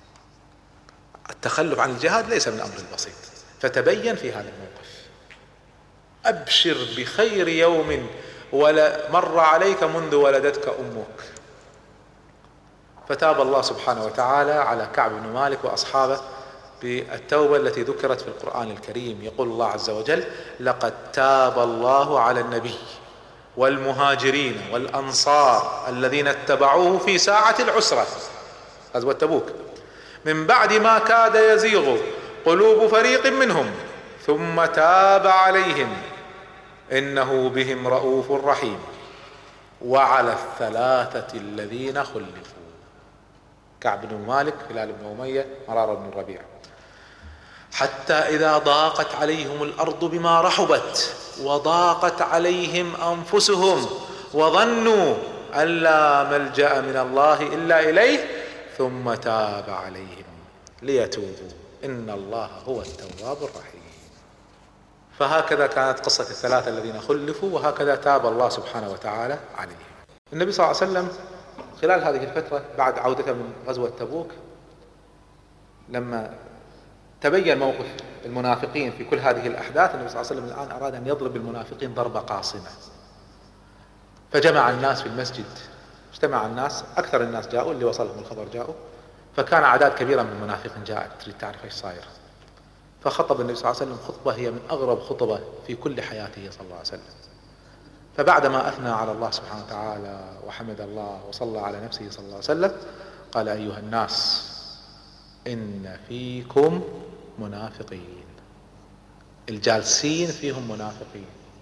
التخلف عن الجهاد ليس من أمر بسيط، فتبين في هذا الموقف. أبشر بخير يوم مر عليك منذ ولدتك أمك. فتاب الله سبحانه وتعالى على كعب بن مالك وأصحابه بالتوبة التي ذكرت في القرآن الكريم. يقول الله عز وجل: لقد تاب الله على النبي والمهاجرين والأنصار الذين اتبعوه في ساعة العسرة، غزوة تبوك، من بعد ما كاد يزيغ قلوب فريق منهم ثم تاب عليهم إنه بهم رؤوف رحيم. وعلى الثلاثة الذين خلفوا: كعب بن مالك، هلال بن أمية، مرارة بن الربيع، حتى إذا ضاقت عليهم الأرض بما رحبت وضاقت عليهم أنفسهم وظنوا أن لا ملجأ من الله إلا إليه ثم تاب عليهم ليتوبوا إن الله هو التواب الرحيم. فهكذا كانت قصة الثلاثة الذين خلفوا، وهكذا تاب الله سبحانه وتعالى عليهم. النبي صلى الله عليه وسلم خلال هذه الفترة بعد عودته من غزوة تبوك، لما تبين موقف المنافقين في كل هذه الأحداث، النبي صلى الله عليه وسلم الآن أراد أن يضرب المنافقين ضربة قاصمة، فجمع الناس في المسجد. اجتمع الناس، أكثر الناس جاءوا، اللي وصلهم الخبر جاءوا، فكان أعداد كبيرة من المنافقين جاءت تريد تعرف ايش صاير. فخطب النبي صلى الله عليه وسلم خطبة هي من أغرب خطبة في كل حياته صلى الله عليه وسلم. فبعدما أثنى على الله سبحانه وتعالى وحمد الله وصلى على نفسه صلى الله عليه وسلم، قال: أيها الناس، إن فيكم منافقين، الجالسين فيهم منافقين،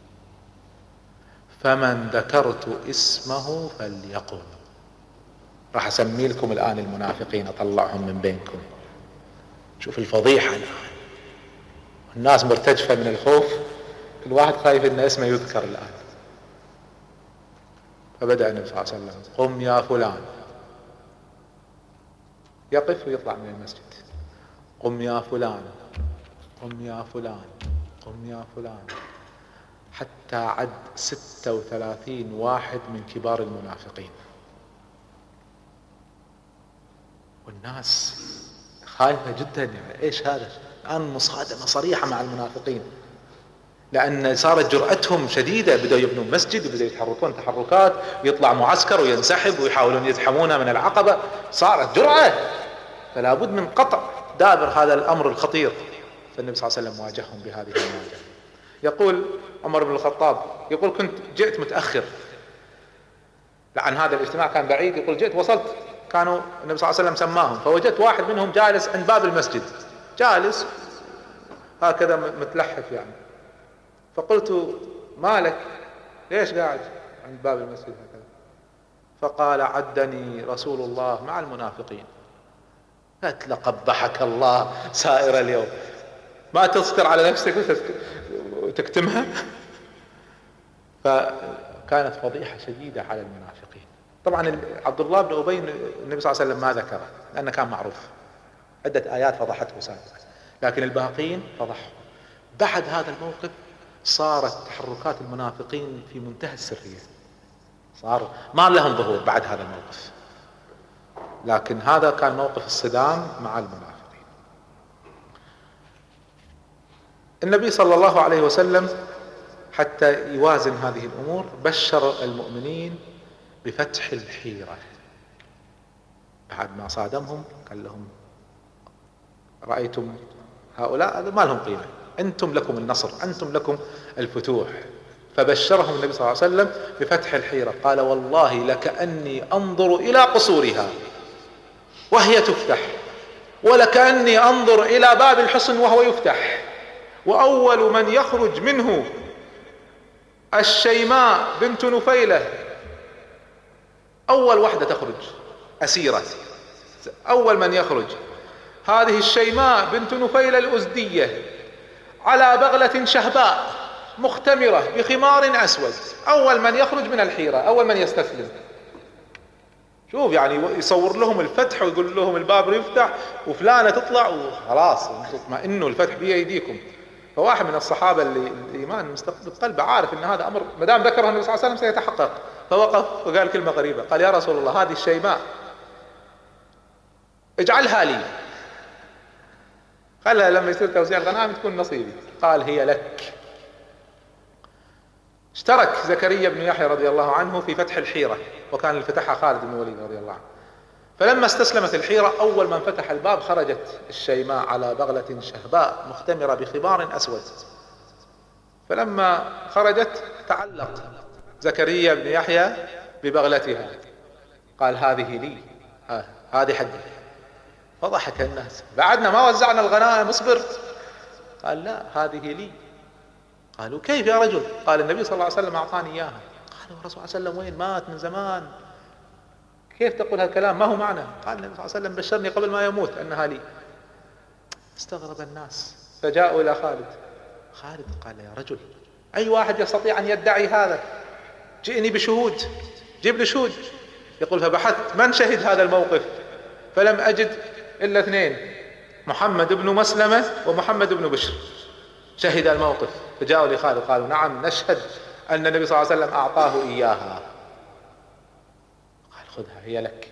فمن ذكرت اسمه فليقم. راح أسمي لكم الآن المنافقين، أطلعهم من بينكم. شوف الفضيحة الآن، الناس مرتجفة من الخوف، كل واحد خايف إن اسمه يذكر الآن. فبدأ النبي صلى الله عليه وسلم: قم يا فلان. يقف ويطلع من المسجد: قم يا فلان، قم يا فلان، قم يا فلان، حتى عد 36 واحد من كبار المنافقين. والناس خايفة جدا، يعني ايش هذا؟ الآن مصادمة صريحة مع المنافقين، لأن صارت جرأتهم شديدة، بدأوا يبنوا مسجد وبدأوا يتحركون تحركات، ويطلع معسكر وينسحب ويحاولون يزحمونه من العقبة، صارت جرأة، فلا بد من قطع دابر هذا الأمر الخطير. فالنبي صلى الله عليه وسلم واجههم بهذه المواجهة. يقول عمر بن الخطاب، يقول: كنت جئت متأخر، لأن هذا الاجتماع كان بعيد، يقول جئت وصلت، كانوا النبي صلى الله عليه وسلم سماهم، فوجدت واحد منهم جالس عند باب المسجد، جالس هكذا متلحف يعني. فقلت: مالك؟ ليش قاعد عند باب المسجد هكذا؟ فقال: عدني رسول الله مع المنافقين. قلت: لقبحك الله سائر اليوم، ما تستر على نفسك وتكتمها. فكانت فضيحة شديدة على المنافقين. طبعا عبد الله بن أبي النبي صلى الله عليه وسلم ما ذكره لأنه كان معروف، عدة آيات فضحته سابقا، لكن الباقين فضحوا. بعد هذا الموقف صارت تحركات المنافقين في منتهى السرية، صار ما لهم ظهور بعد هذا الموقف، لكن هذا كان موقف الصدام مع المنافقين. النبي صلى الله عليه وسلم حتى يوازن هذه الأمور بشر المؤمنين بفتح الحيرة. بعد ما صادمهم قال لهم: رأيتم هؤلاء ما لهم قيمة، أنتم لكم النصر، أنتم لكم الفتوح. فبشرهم النبي صلى الله عليه وسلم بفتح الحيرة، قال: والله لكأني أنظر إلى قصورها وهي تفتح، ولكأني أنظر إلى باب الحصن وهو يفتح، وأول من يخرج منه الشيماء بنت نفيلة، أول واحدة تخرج أسيرة، أول من يخرج هذه الشيماء بنت نفيلة الأزدية على بغلة شهباء مختمرة بخمار أسود، أول من يخرج من الحيرة، أول من يستسلم. شوف يعني يصور لهم الفتح ويقول لهم الباب يفتح وفلانة تطلع وخلاص اطمئنوا الفتح بأيديكم. فواحد من الصحابة اللي الإيمان مستقبل قلبه عارف أن هذا أمر مدام ذكره النبي صلى الله عليه وسلم سيتحقق، فوقف وقال كلمة غريبة، قال: يا رسول الله، هذه الشيماء اجعلها لي، خلها لما يصير توزيع الغنائم تكون نصيبي. قال: هي لك. اشترك زكريا بن يحيى رضي الله عنه في فتح الحيرة، وكان اللي فتحها خالد بن الوليد رضي الله عنه، فلما استسلمت الحيرة أول من فتح الباب خرجت الشيماء على بغلة شهباء مختمرة بخمار أسود. فلما خرجت تعلق زكريا بن يحيى ببغلتها، قال هذه لي، هذه حقي. فضحك الناس، بعدنا ما وزعنا الغنائم، اصبر. قال لا، هذه لي. قالوا كيف يا رجل؟ قال النبي صلى الله عليه وسلم أعطاني إياها. قالوا الرسول صلى الله عليه وسلم وين؟ مات من زمان، كيف تقول هالكلام؟ ما هو معنى. قال النبي صلى الله عليه وسلم بشرني قبل ما يموت أنها لي. استغرب الناس فجاءوا إلى خالد. خالد قال يا رجل، أي واحد يستطيع أن يدعي هذا؟ جئني بشهود، جيب لي شهود. يقول فبحثت من شهد هذا الموقف فلم أجد إلا اثنين، محمد بن مسلمة ومحمد بن بشر شهد الموقف. فجاءوا لخالد قالوا نعم نشهد أن النبي صلى الله عليه وسلم أعطاه إياها. قال خذها هي لك.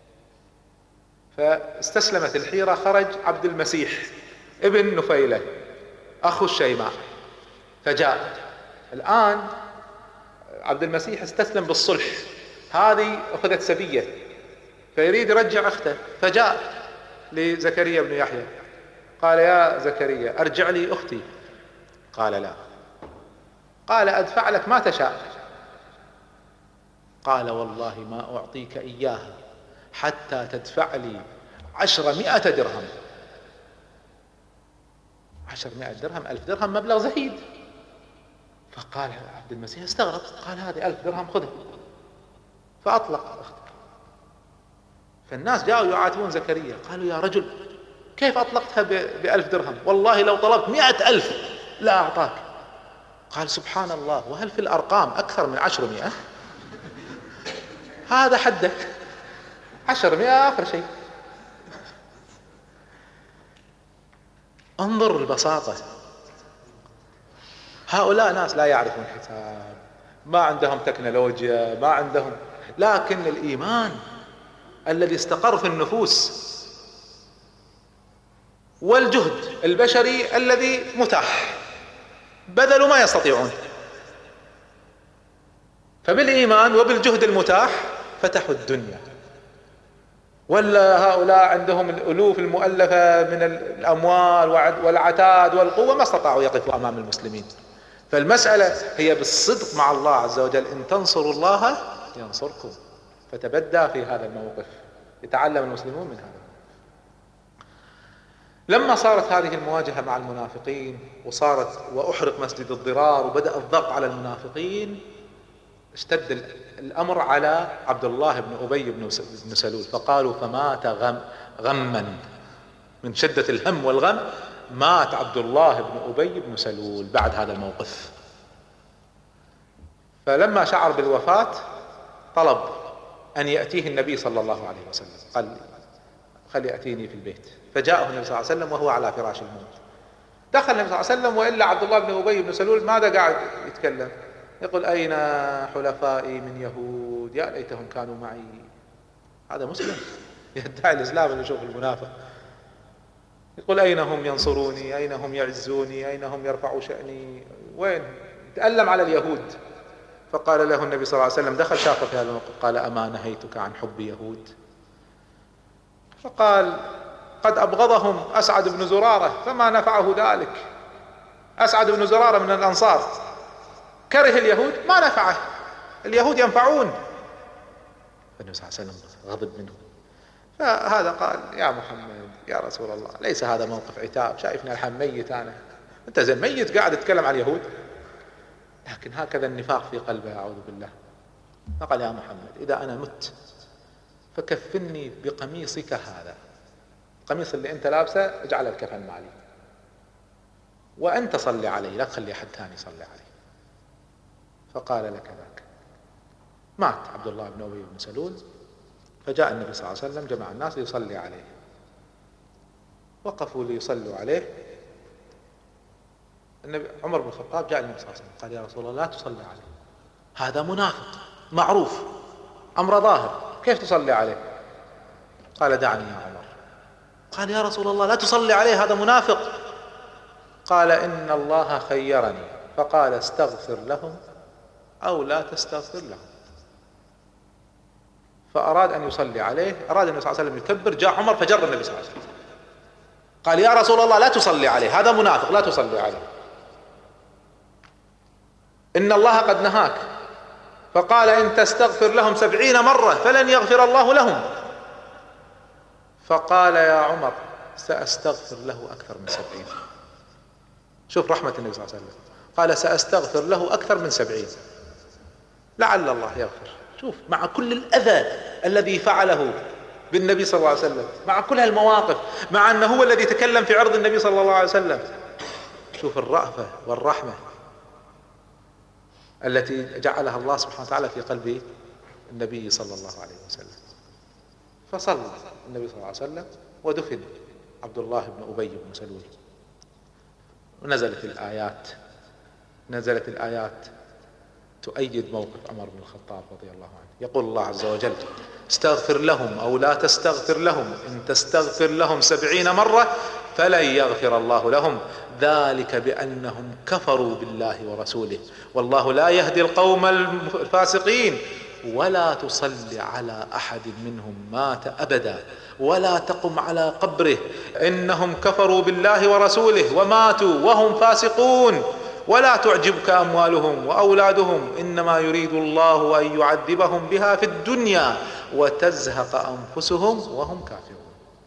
فاستسلمت الحيرة. خرج عبد المسيح ابن نفيلة أخو الشيماء فجاء. الآن عبد المسيح استسلم بالصلح، هذه أخذت سبية فيريد يرجع أخته. فجاء لزكريا بن يحيى قال يا زكريا أرجع لي أختي. قال لا. قال أدفع لك ما تشاء. قال والله ما أعطيك إياها حتى تدفع لي 100 درهم. 100 درهم 1000 درهم مبلغ زهيد. فقال عبد المسيح استغرب، قال هذه 1000 درهم خذها. فأطلق أخته. فالناس جاءوا يعاتبون زكريا، قالوا يا رجل كيف أطلقتها ب1000 درهم؟ والله لو طلبت 100,000 لا أعطاك. قال سبحان الله، وهل في الأرقام أكثر من 100؟ هذا حدك 100 آخر شيء. انظر البساطة. هؤلاء ناس لا يعرفون حساب، ما عندهم تكنولوجيا، ما عندهم، لكن الإيمان الذي استقر في النفوس والجهد البشري الذي متاح بذلوا ما يستطيعون، فبالإيمان وبالجهد المتاح فتحوا الدنيا. ولا هؤلاء عندهم الألوف المؤلفة من الأموال والعتاد والقوة ما استطاعوا يقفوا أمام المسلمين. فالمسألة هي بالصدق مع الله عز وجل، إن تنصروا الله ينصركم. فتبدى في هذا الموقف، يتعلم المسلمون من هذا. لما صارت هذه المواجهة مع المنافقين وأحرق مسجد الضرار وبدأ الضغط على المنافقين، اشتد الأمر على عبد الله بن أبي بن سلول، فقالوا فمات غما من شدة الهم والغم، مات عبد الله بن أبي بن سلول بعد هذا الموقف. فلما شعر بالوفاة طلب أن يأتيه النبي صلى الله عليه وسلم، قال خلي يأتيني في البيت. فجاءه النبي صلى الله عليه وسلم وهو على فراش الموت. دخل النبي صلى الله عليه وسلم، وإلا عبد الله بن أبي بن سلول ماذا قاعد يتكلم؟ يقول أين حلفائي من يهود؟ يا ليتهم كانوا معي. هذا مسلم يدعي الإسلام اللي يشوف المنافق. يقول أين هم ينصروني؟ أين هم يعزوني؟ أين هم يرفعوا شأني؟ وين؟ يتألم على اليهود. فقال له النبي صلى الله عليه وسلم، دخل شافه في هذا الموقف، قال أما نهيتك عن حب يهود؟ فقال قد أبغضهم أسعد بن زرارة فما نفعه ذلك. أسعد بن زرارة من الأنصار كره اليهود ما نفعه، اليهود ينفعون. فالنبي صلى الله عليه وسلم غضب منه. فهذا قال يا محمد يا رسول الله ليس هذا موقف عتاب، شايفنا الحين ميت، أنا أنت زي ميت قاعد تتكلم عن اليهود، لكن هكذا النفاق في قلبه أعوذ بالله. فقال يا محمد إذا أنا مت فكفني بقميصك هذا، القميص اللي أنت لابسه اجعل الكفن مالي، وأنت صلي علي لا تخلي أحد ثاني يصلي علي. فقال لك ذاك. مات عبد الله بن أبي بن سلول. فجاء النبي صلى الله عليه وسلم جمع الناس ليصلي عليه، وقفوا ليصلوا عليه. النبي عمر بن الخطاب جاء النبي صلى الله عليه وسلم قال يا رسول الله لا تصلي عليه، هذا منافق معروف أمر ظاهر، كيف تصلي عليه؟ قال دعني يا عمر. قال يا رسول الله لا تصلي عليه هذا منافق. قال إن الله خيرني فقال استغفر لهم أو لا تستغفر لهم. فأراد أن يصلي عليه، أراد النبي صلى الله عليه وسلم يكبر، جاء عمر فجر النبي صلى الله عليه وسلم، قال يا رسول الله لا تصلي عليه، هذا منافق لا تصلي عليه، إن الله قد نهاك. فقال إن تستغفر لهم 70 مرة فلن يغفر الله لهم. فقال يا عمر سأستغفر له أكثر من 70. شوف رحمة النبي صلى الله عليه وسلم، قال سأستغفر له أكثر من 70 لعل الله يغفر. شوف مع كل الأذى الذي فعله بالنبي صلى الله عليه وسلم، مع كل هالمواقف، مع أنه هو الذي تكلم في عرض النبي صلى الله عليه وسلم، شوف الرأفة والرحمة التي جعلها الله سبحانه وتعالى في قلب النبي صلى الله عليه وسلم. فصلى النبي صلى الله عليه وسلم ودفن عبد الله بن أبي بن سلول. ونزلت الآيات تؤيد موقف عمر بن الخطاب رضي الله عنه. يقول الله عز وجل استغفر لهم أو لا تستغفر لهم، إن تستغفر لهم 70 مرة فلن يغفر الله لهم، ذلك بأنهم كفروا بالله ورسوله والله لا يهدي القوم الفاسقين، ولا تصل على أحد منهم مات أبدا ولا تقم على قبره، إنهم كفروا بالله ورسوله وماتوا وهم فاسقون، ولا تعجبك أموالهم وأولادهم، إنما يريد الله أن يعذبهم بها في الدنيا وتزهق أنفسهم وهم كافرون.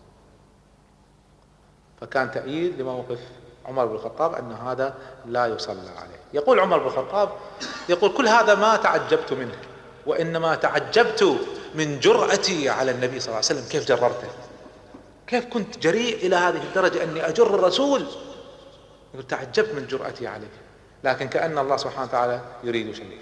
فكان تأييد لموقف عمر بن الخطاب أن هذا لا يصلى عليه. يقول عمر بن الخطاب، يقول كل هذا ما تعجبت منه، وإنما تعجبت من جرأتي على النبي صلى الله عليه وسلم، كيف جررته، كيف كنت جريء إلى هذه الدرجة أني أجر الرسول. يقول تعجبت من جرأتي عليه، لكن كأن الله سبحانه وتعالى يريد شيئا.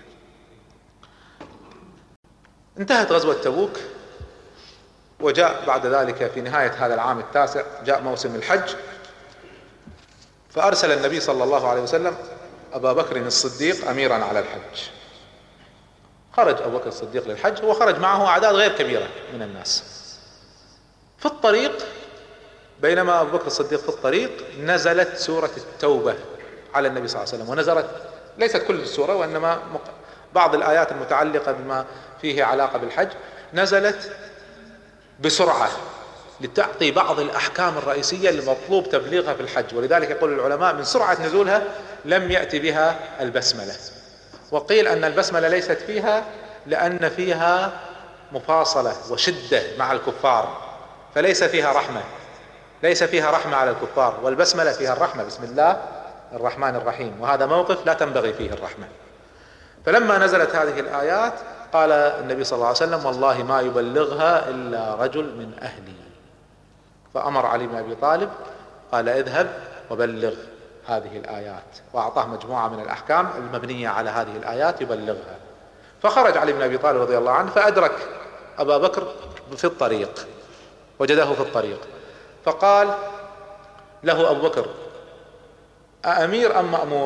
انتهت غزوة تبوك، وجاء بعد ذلك في نهاية هذا العام 9 جاء موسم الحج، فأرسل النبي صلى الله عليه وسلم أبا بكر الصديق أميرا على الحج. خرج أبو بكر الصديق للحج وخرج معه أعداد غير كبيرة من الناس. في الطريق، بينما أبو بكر الصديق في الطريق، نزلت سورة التوبة على النبي صلى الله عليه وسلم، ونزلت ليست كل السورة وإنما بعض الآيات المتعلقة بما فيه علاقة بالحج نزلت بسرعة لتعطي بعض الأحكام الرئيسية المطلوب تبليغها في الحج. ولذلك يقول العلماء من سرعة نزولها لم يأتي بها البسملة، وقيل أن البسملة ليست فيها لأن فيها مفاصلة وشدة مع الكفار، فليس فيها رحمة، ليس فيها رحمة على الكفار، والبسملة فيها الرحمة، بسم الله الرحمن الرحيم، وهذا موقف لا تنبغي فيه الرحمة. فلما نزلت هذه الآيات قال النبي صلى الله عليه وسلم والله ما يبلغها إلا رجل من أهلي، فأمر علي بن أبي طالب قال اذهب وبلغ هذه الآيات، وأعطاه مجموعة من الأحكام المبنية على هذه الآيات يبلغها. فخرج علي بن أبي طالب رضي الله عنه فأدرك أبا بكر في الطريق، وجده في الطريق، فقال له أبو بكر أأمير أم مأمور؟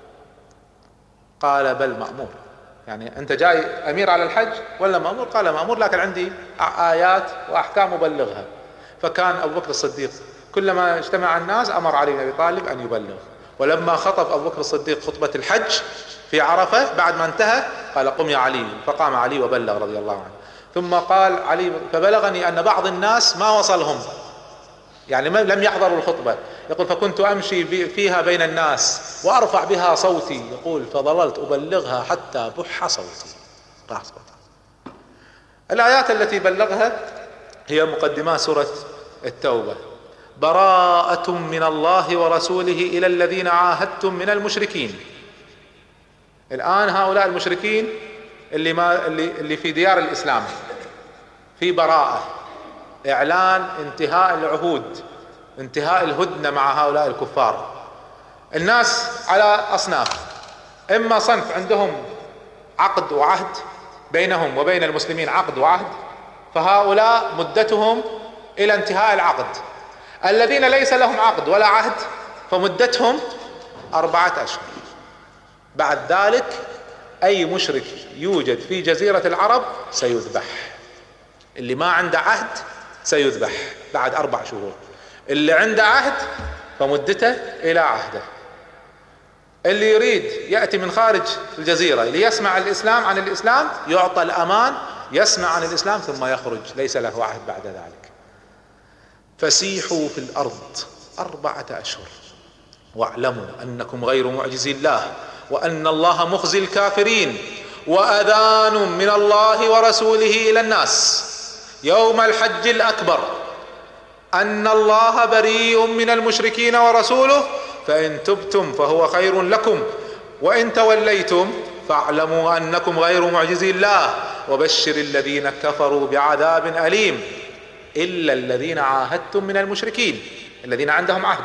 قال بل مأمور، يعني أنت جاي أمير على الحج ولا مأمور؟ قال مأمور، لكن عندي آيات وأحكام أبلغها. فكان أبو بكر الصديق كلما اجتمع الناس أمر علي بن أبي طالب أن يبلغ. ولما خطب أبو بكر الصديق خطبة الحج في عرفة بعد ما انتهى قال قم يا علي، فقام علي وبلغ رضي الله عنه. ثم قال علي فبلغني أن بعض الناس ما وصلهم، يعني لم يحضروا الخطبة، يقول فكنت أمشي فيها بين الناس وأرفع بها صوتي، يقول فظللت أبلغها حتى بح صوتي. الآيات التي بلغها هي مقدمات سورة التوبة: براءة من الله ورسوله إلى الذين عاهدتم من المشركين. الآن هؤلاء المشركين اللي في ديار الإسلام في براءة، إعلان انتهاء العهود، انتهاء الهدنة مع هؤلاء الكفار. الناس على أصناف، إما صنف عندهم عقد وعهد بينهم وبين المسلمين، عقد وعهد، فهؤلاء مدتهم إلى انتهاء العقد. الذين ليس لهم عقد ولا عهد فمدتهم 4 أشهر. بعد ذلك أي مشرك يوجد في جزيرة العرب سيذبح. اللي ما عنده عهد سيذبح بعد 4 شهور، اللي عنده عهد فمدته إلى عهده. اللي يريد يأتي من خارج الجزيرة ليسمع الإسلام عن الإسلام يعطى الأمان يسمع عن الإسلام ثم يخرج ليس له عهد بعد ذلك. فسيحوا في الأرض 4 أشهر واعلموا أنكم غير معجزي الله وأن الله مخزي الكافرين وأذان من الله ورسوله إلى الناس يوم الحج الأكبر أن الله بريء من المشركين ورسوله فإن تبتم فهو خير لكم وإن توليتم فاعلموا أنكم غير معجزي الله وبشر الذين كفروا بعذاب أليم إلا الذين عاهدتم من المشركين الذين عندهم عهد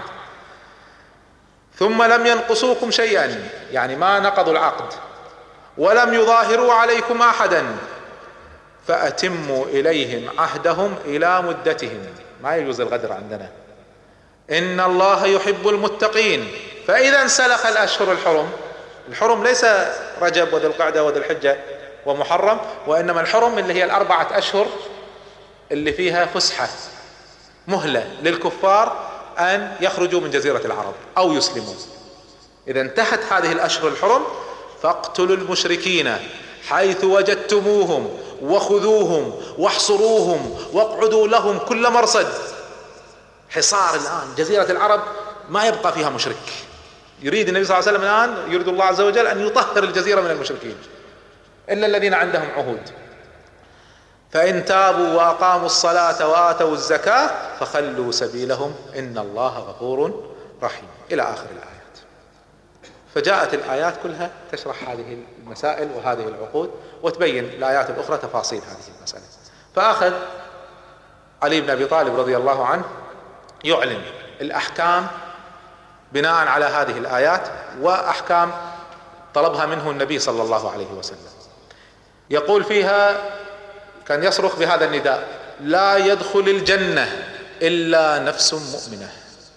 ثم لم ينقصوكم شيئا، يعني ما نقضوا العقد ولم يظاهروا عليكم أحدا فأتموا إليهم عهدهم إلى مدتهم. ما يجوز الغدر عندنا. إن الله يحب المتقين. فإذا انسلخ الأشهر الحرم ليس رجب وذي القعدة وذي الحجة ومحرم، وإنما الحرم اللي هي 4 أشهر اللي فيها فسحة مهلة للكفار أن يخرجوا من جزيرة العرب أو يسلموا. إذا انتهت هذه الأشهر الحرم فاقتلوا المشركين حيث وجدتموهم وخذوهم واحصروهم واقعدوا لهم كل مرصد. حصار الآن جزيرة العرب ما يبقى فيها مشرك. يريد النبي صلى الله عليه وسلم الآن، يريد الله عز وجل أن يطهر الجزيرة من المشركين إلا الذين عندهم عهود. فإن تابوا وأقاموا الصلاة وآتوا الزكاة فخلوا سبيلهم إن الله غفور رحيم إلى آخر الآيات. فجاءت الآيات كلها تشرح هذه المسائل وهذه العقود وتبين الآيات الأخرى تفاصيل هذه المسألة. فأخذ علي بن أبي طالب رضي الله عنه يعلن الأحكام بناء على هذه الآيات وأحكام طلبها منه النبي صلى الله عليه وسلم. يقول فيها، كان يصرخ بهذا النداء: لا يدخل الجنة إلا نفس مؤمنة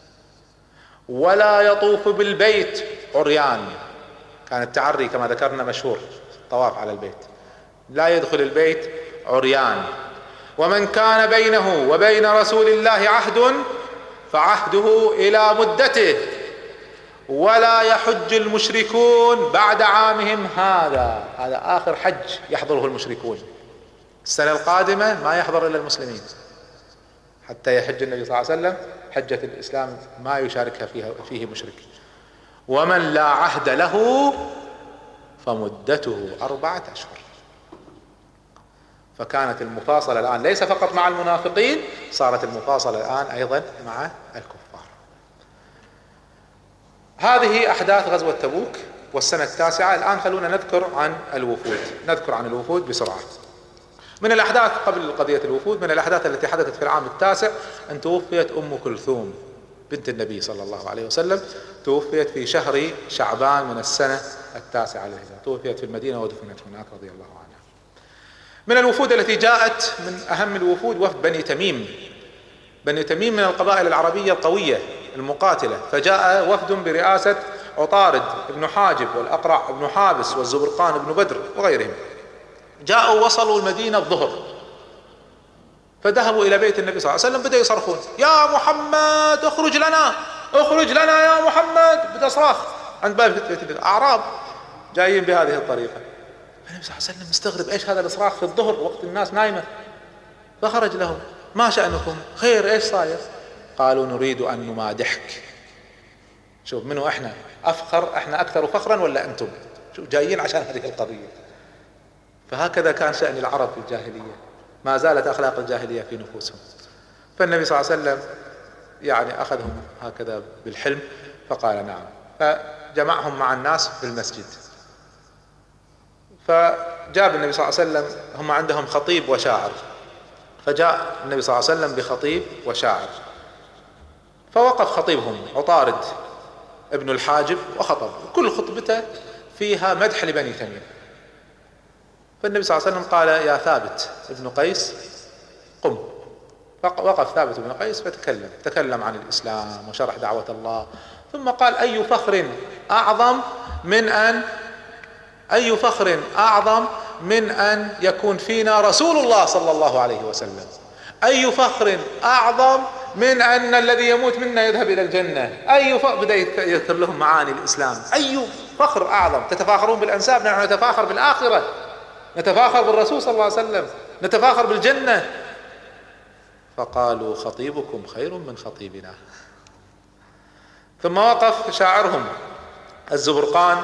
ولا يطوف بالبيت عريان. كان التعري كما ذكرنا مشهور، طواف على البيت. لا يدخل البيت عريان. ومن كان بينه وبين رسول الله عهد فعهده إلى مدته ولا يحج المشركون بعد عامهم هذا آخر حج يحضره المشركون. السنة القادمة ما يحضر إلا المسلمين حتى يحج النبي صلى الله عليه وسلم حجة الإسلام ما يشاركها فيه مشرك. ومن لا عهد له فمدته 4 أشهر. فكانت المفاصلة الآن ليس فقط مع المنافقين، صارت المفاصلة الآن أيضا مع الكفار. هذه أحداث غزوة تبوك والسنة 9. الآن خلونا نذكر عن الوفود بسرعة. من الأحداث قبل قضية الوفود، من الأحداث التي حدثت في العام 9 أن توفيت أم كلثوم بنت النبي صلى الله عليه وسلم. توفيت في شهر شعبان من السنة 9 للهجرة. توفيت في المدينة ودفنت هناك رضي الله عنها. من الوفود التي جاءت، من أهم الوفود وفد بني تميم. بني تميم من القبائل العربية القوية المقاتلة. فجاء وفد برئاسة عطارد بن حاجب والأقرع بن حابس والزبرقان بن بدر وغيرهم. جاءوا وصلوا المدينة الظهر، فذهبوا إلى بيت النبي صلى الله عليه وسلم. بدأوا يصرخون: يا محمد اخرج لنا يا محمد. بدأ صراخ عند باب بيت النبي. أعراب جايين بهذه الطريقة. النبي صلى الله عليه وسلم مستغرب: ايش هذا الصراخ في الظهر وقت الناس نايمة؟ فخرج لهم: ما شأنكم؟ خير، ايش صاير؟ قالوا: نريد أن نمادحك. شوف منو احنا افخر، احنا اكثر فخرا ولا انتم؟ شوف جايين عشان هذه القضية. فهكذا كان شأن العرب في الجاهلية، ما زالت أخلاق الجاهلية في نفوسهم. فالنبي صلى الله عليه وسلم يعني أخذهم هكذا بالحلم فقال: نعم. فجمعهم مع الناس في المسجد. فجاب النبي صلى الله عليه وسلم، هم عندهم خطيب وشاعر، فجاء النبي صلى الله عليه وسلم بخطيب وشاعر. فوقف خطيبهم عطارد ابن الحاجب وخطب، كل خطبته فيها مدح لبني تميم. فالنبي صلى الله عليه وسلم قال: يا ثابت ابن قيس قم. فوقف ثابت بن قيس فتكلم عن الإسلام وشرح دعوة الله. ثم قال: أي فخر أعظم من أن يكون فينا رسول الله صلى الله عليه وسلم؟ أي فخر أعظم من أن الذي يموت منا يذهب إلى الجنة؟ بدأ يذكر لهم معاني الإسلام. أي فخر أعظم؟ تتفاخرون بالأنساب، نحن نتفاخر بالآخرة. نتفاخر بالرسول صلى الله عليه وسلم، نتفاخر بالجنة. فقالوا خطيبكم خير من خطيبنا. ثم وقف شاعرهم الزبرقان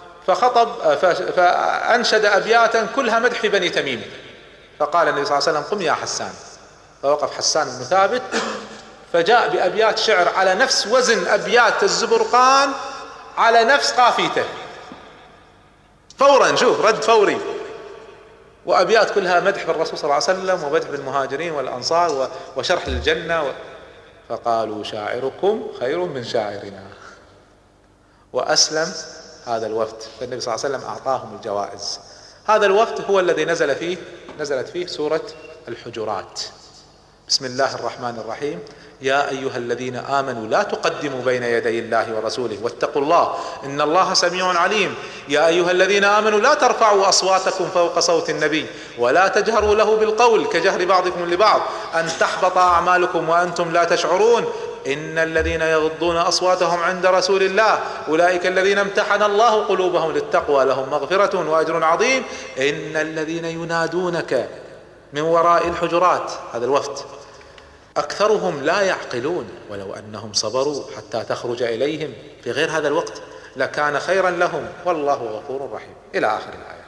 فأنشد أبياتا كلها مدح في بني تميم. فقال النبي صلى الله عليه وسلم قم يا حسان. فوقف حسان بن ثابت فجاء بأبيات شعر على نفس وزن أبيات الزبرقان على نفس قافيته فورا، شوف رد فوري، وأبيات كلها مدح بالرسول صلى الله عليه وسلم ومدح بالمهاجرين والأنصار وشرح للجنة. فقالوا شاعركم خير من شاعرنا. وأسلم هذا الوفد، فالنبي صلى الله عليه وسلم أعطاهم الجوائز. هذا الوفد هو الذي نزلت فيه سورة الحجرات. بسم الله الرحمن الرحيم. يا أيها الذين آمنوا لا تقدموا بين يدي الله ورسوله واتقوا الله إن الله سميع عليم. يا أيها الذين آمنوا لا ترفعوا أصواتكم فوق صوت النبي ولا تجهروا له بالقول كجهر بعضكم لبعض أن تحبط أعمالكم وأنتم لا تشعرون. إن الذين يغضون أصواتهم عند رسول الله أولئك الذين امتحن الله قلوبهم للتقوى لهم مغفرة وأجر عظيم. إن الذين ينادونك من وراء الحجرات، هذا الوفد، أكثرهم لا يعقلون ولو أنهم صبروا حتى تخرج إليهم في غير هذا الوقت لكان خيرا لهم والله غفور رحيم، إلى آخر الآية.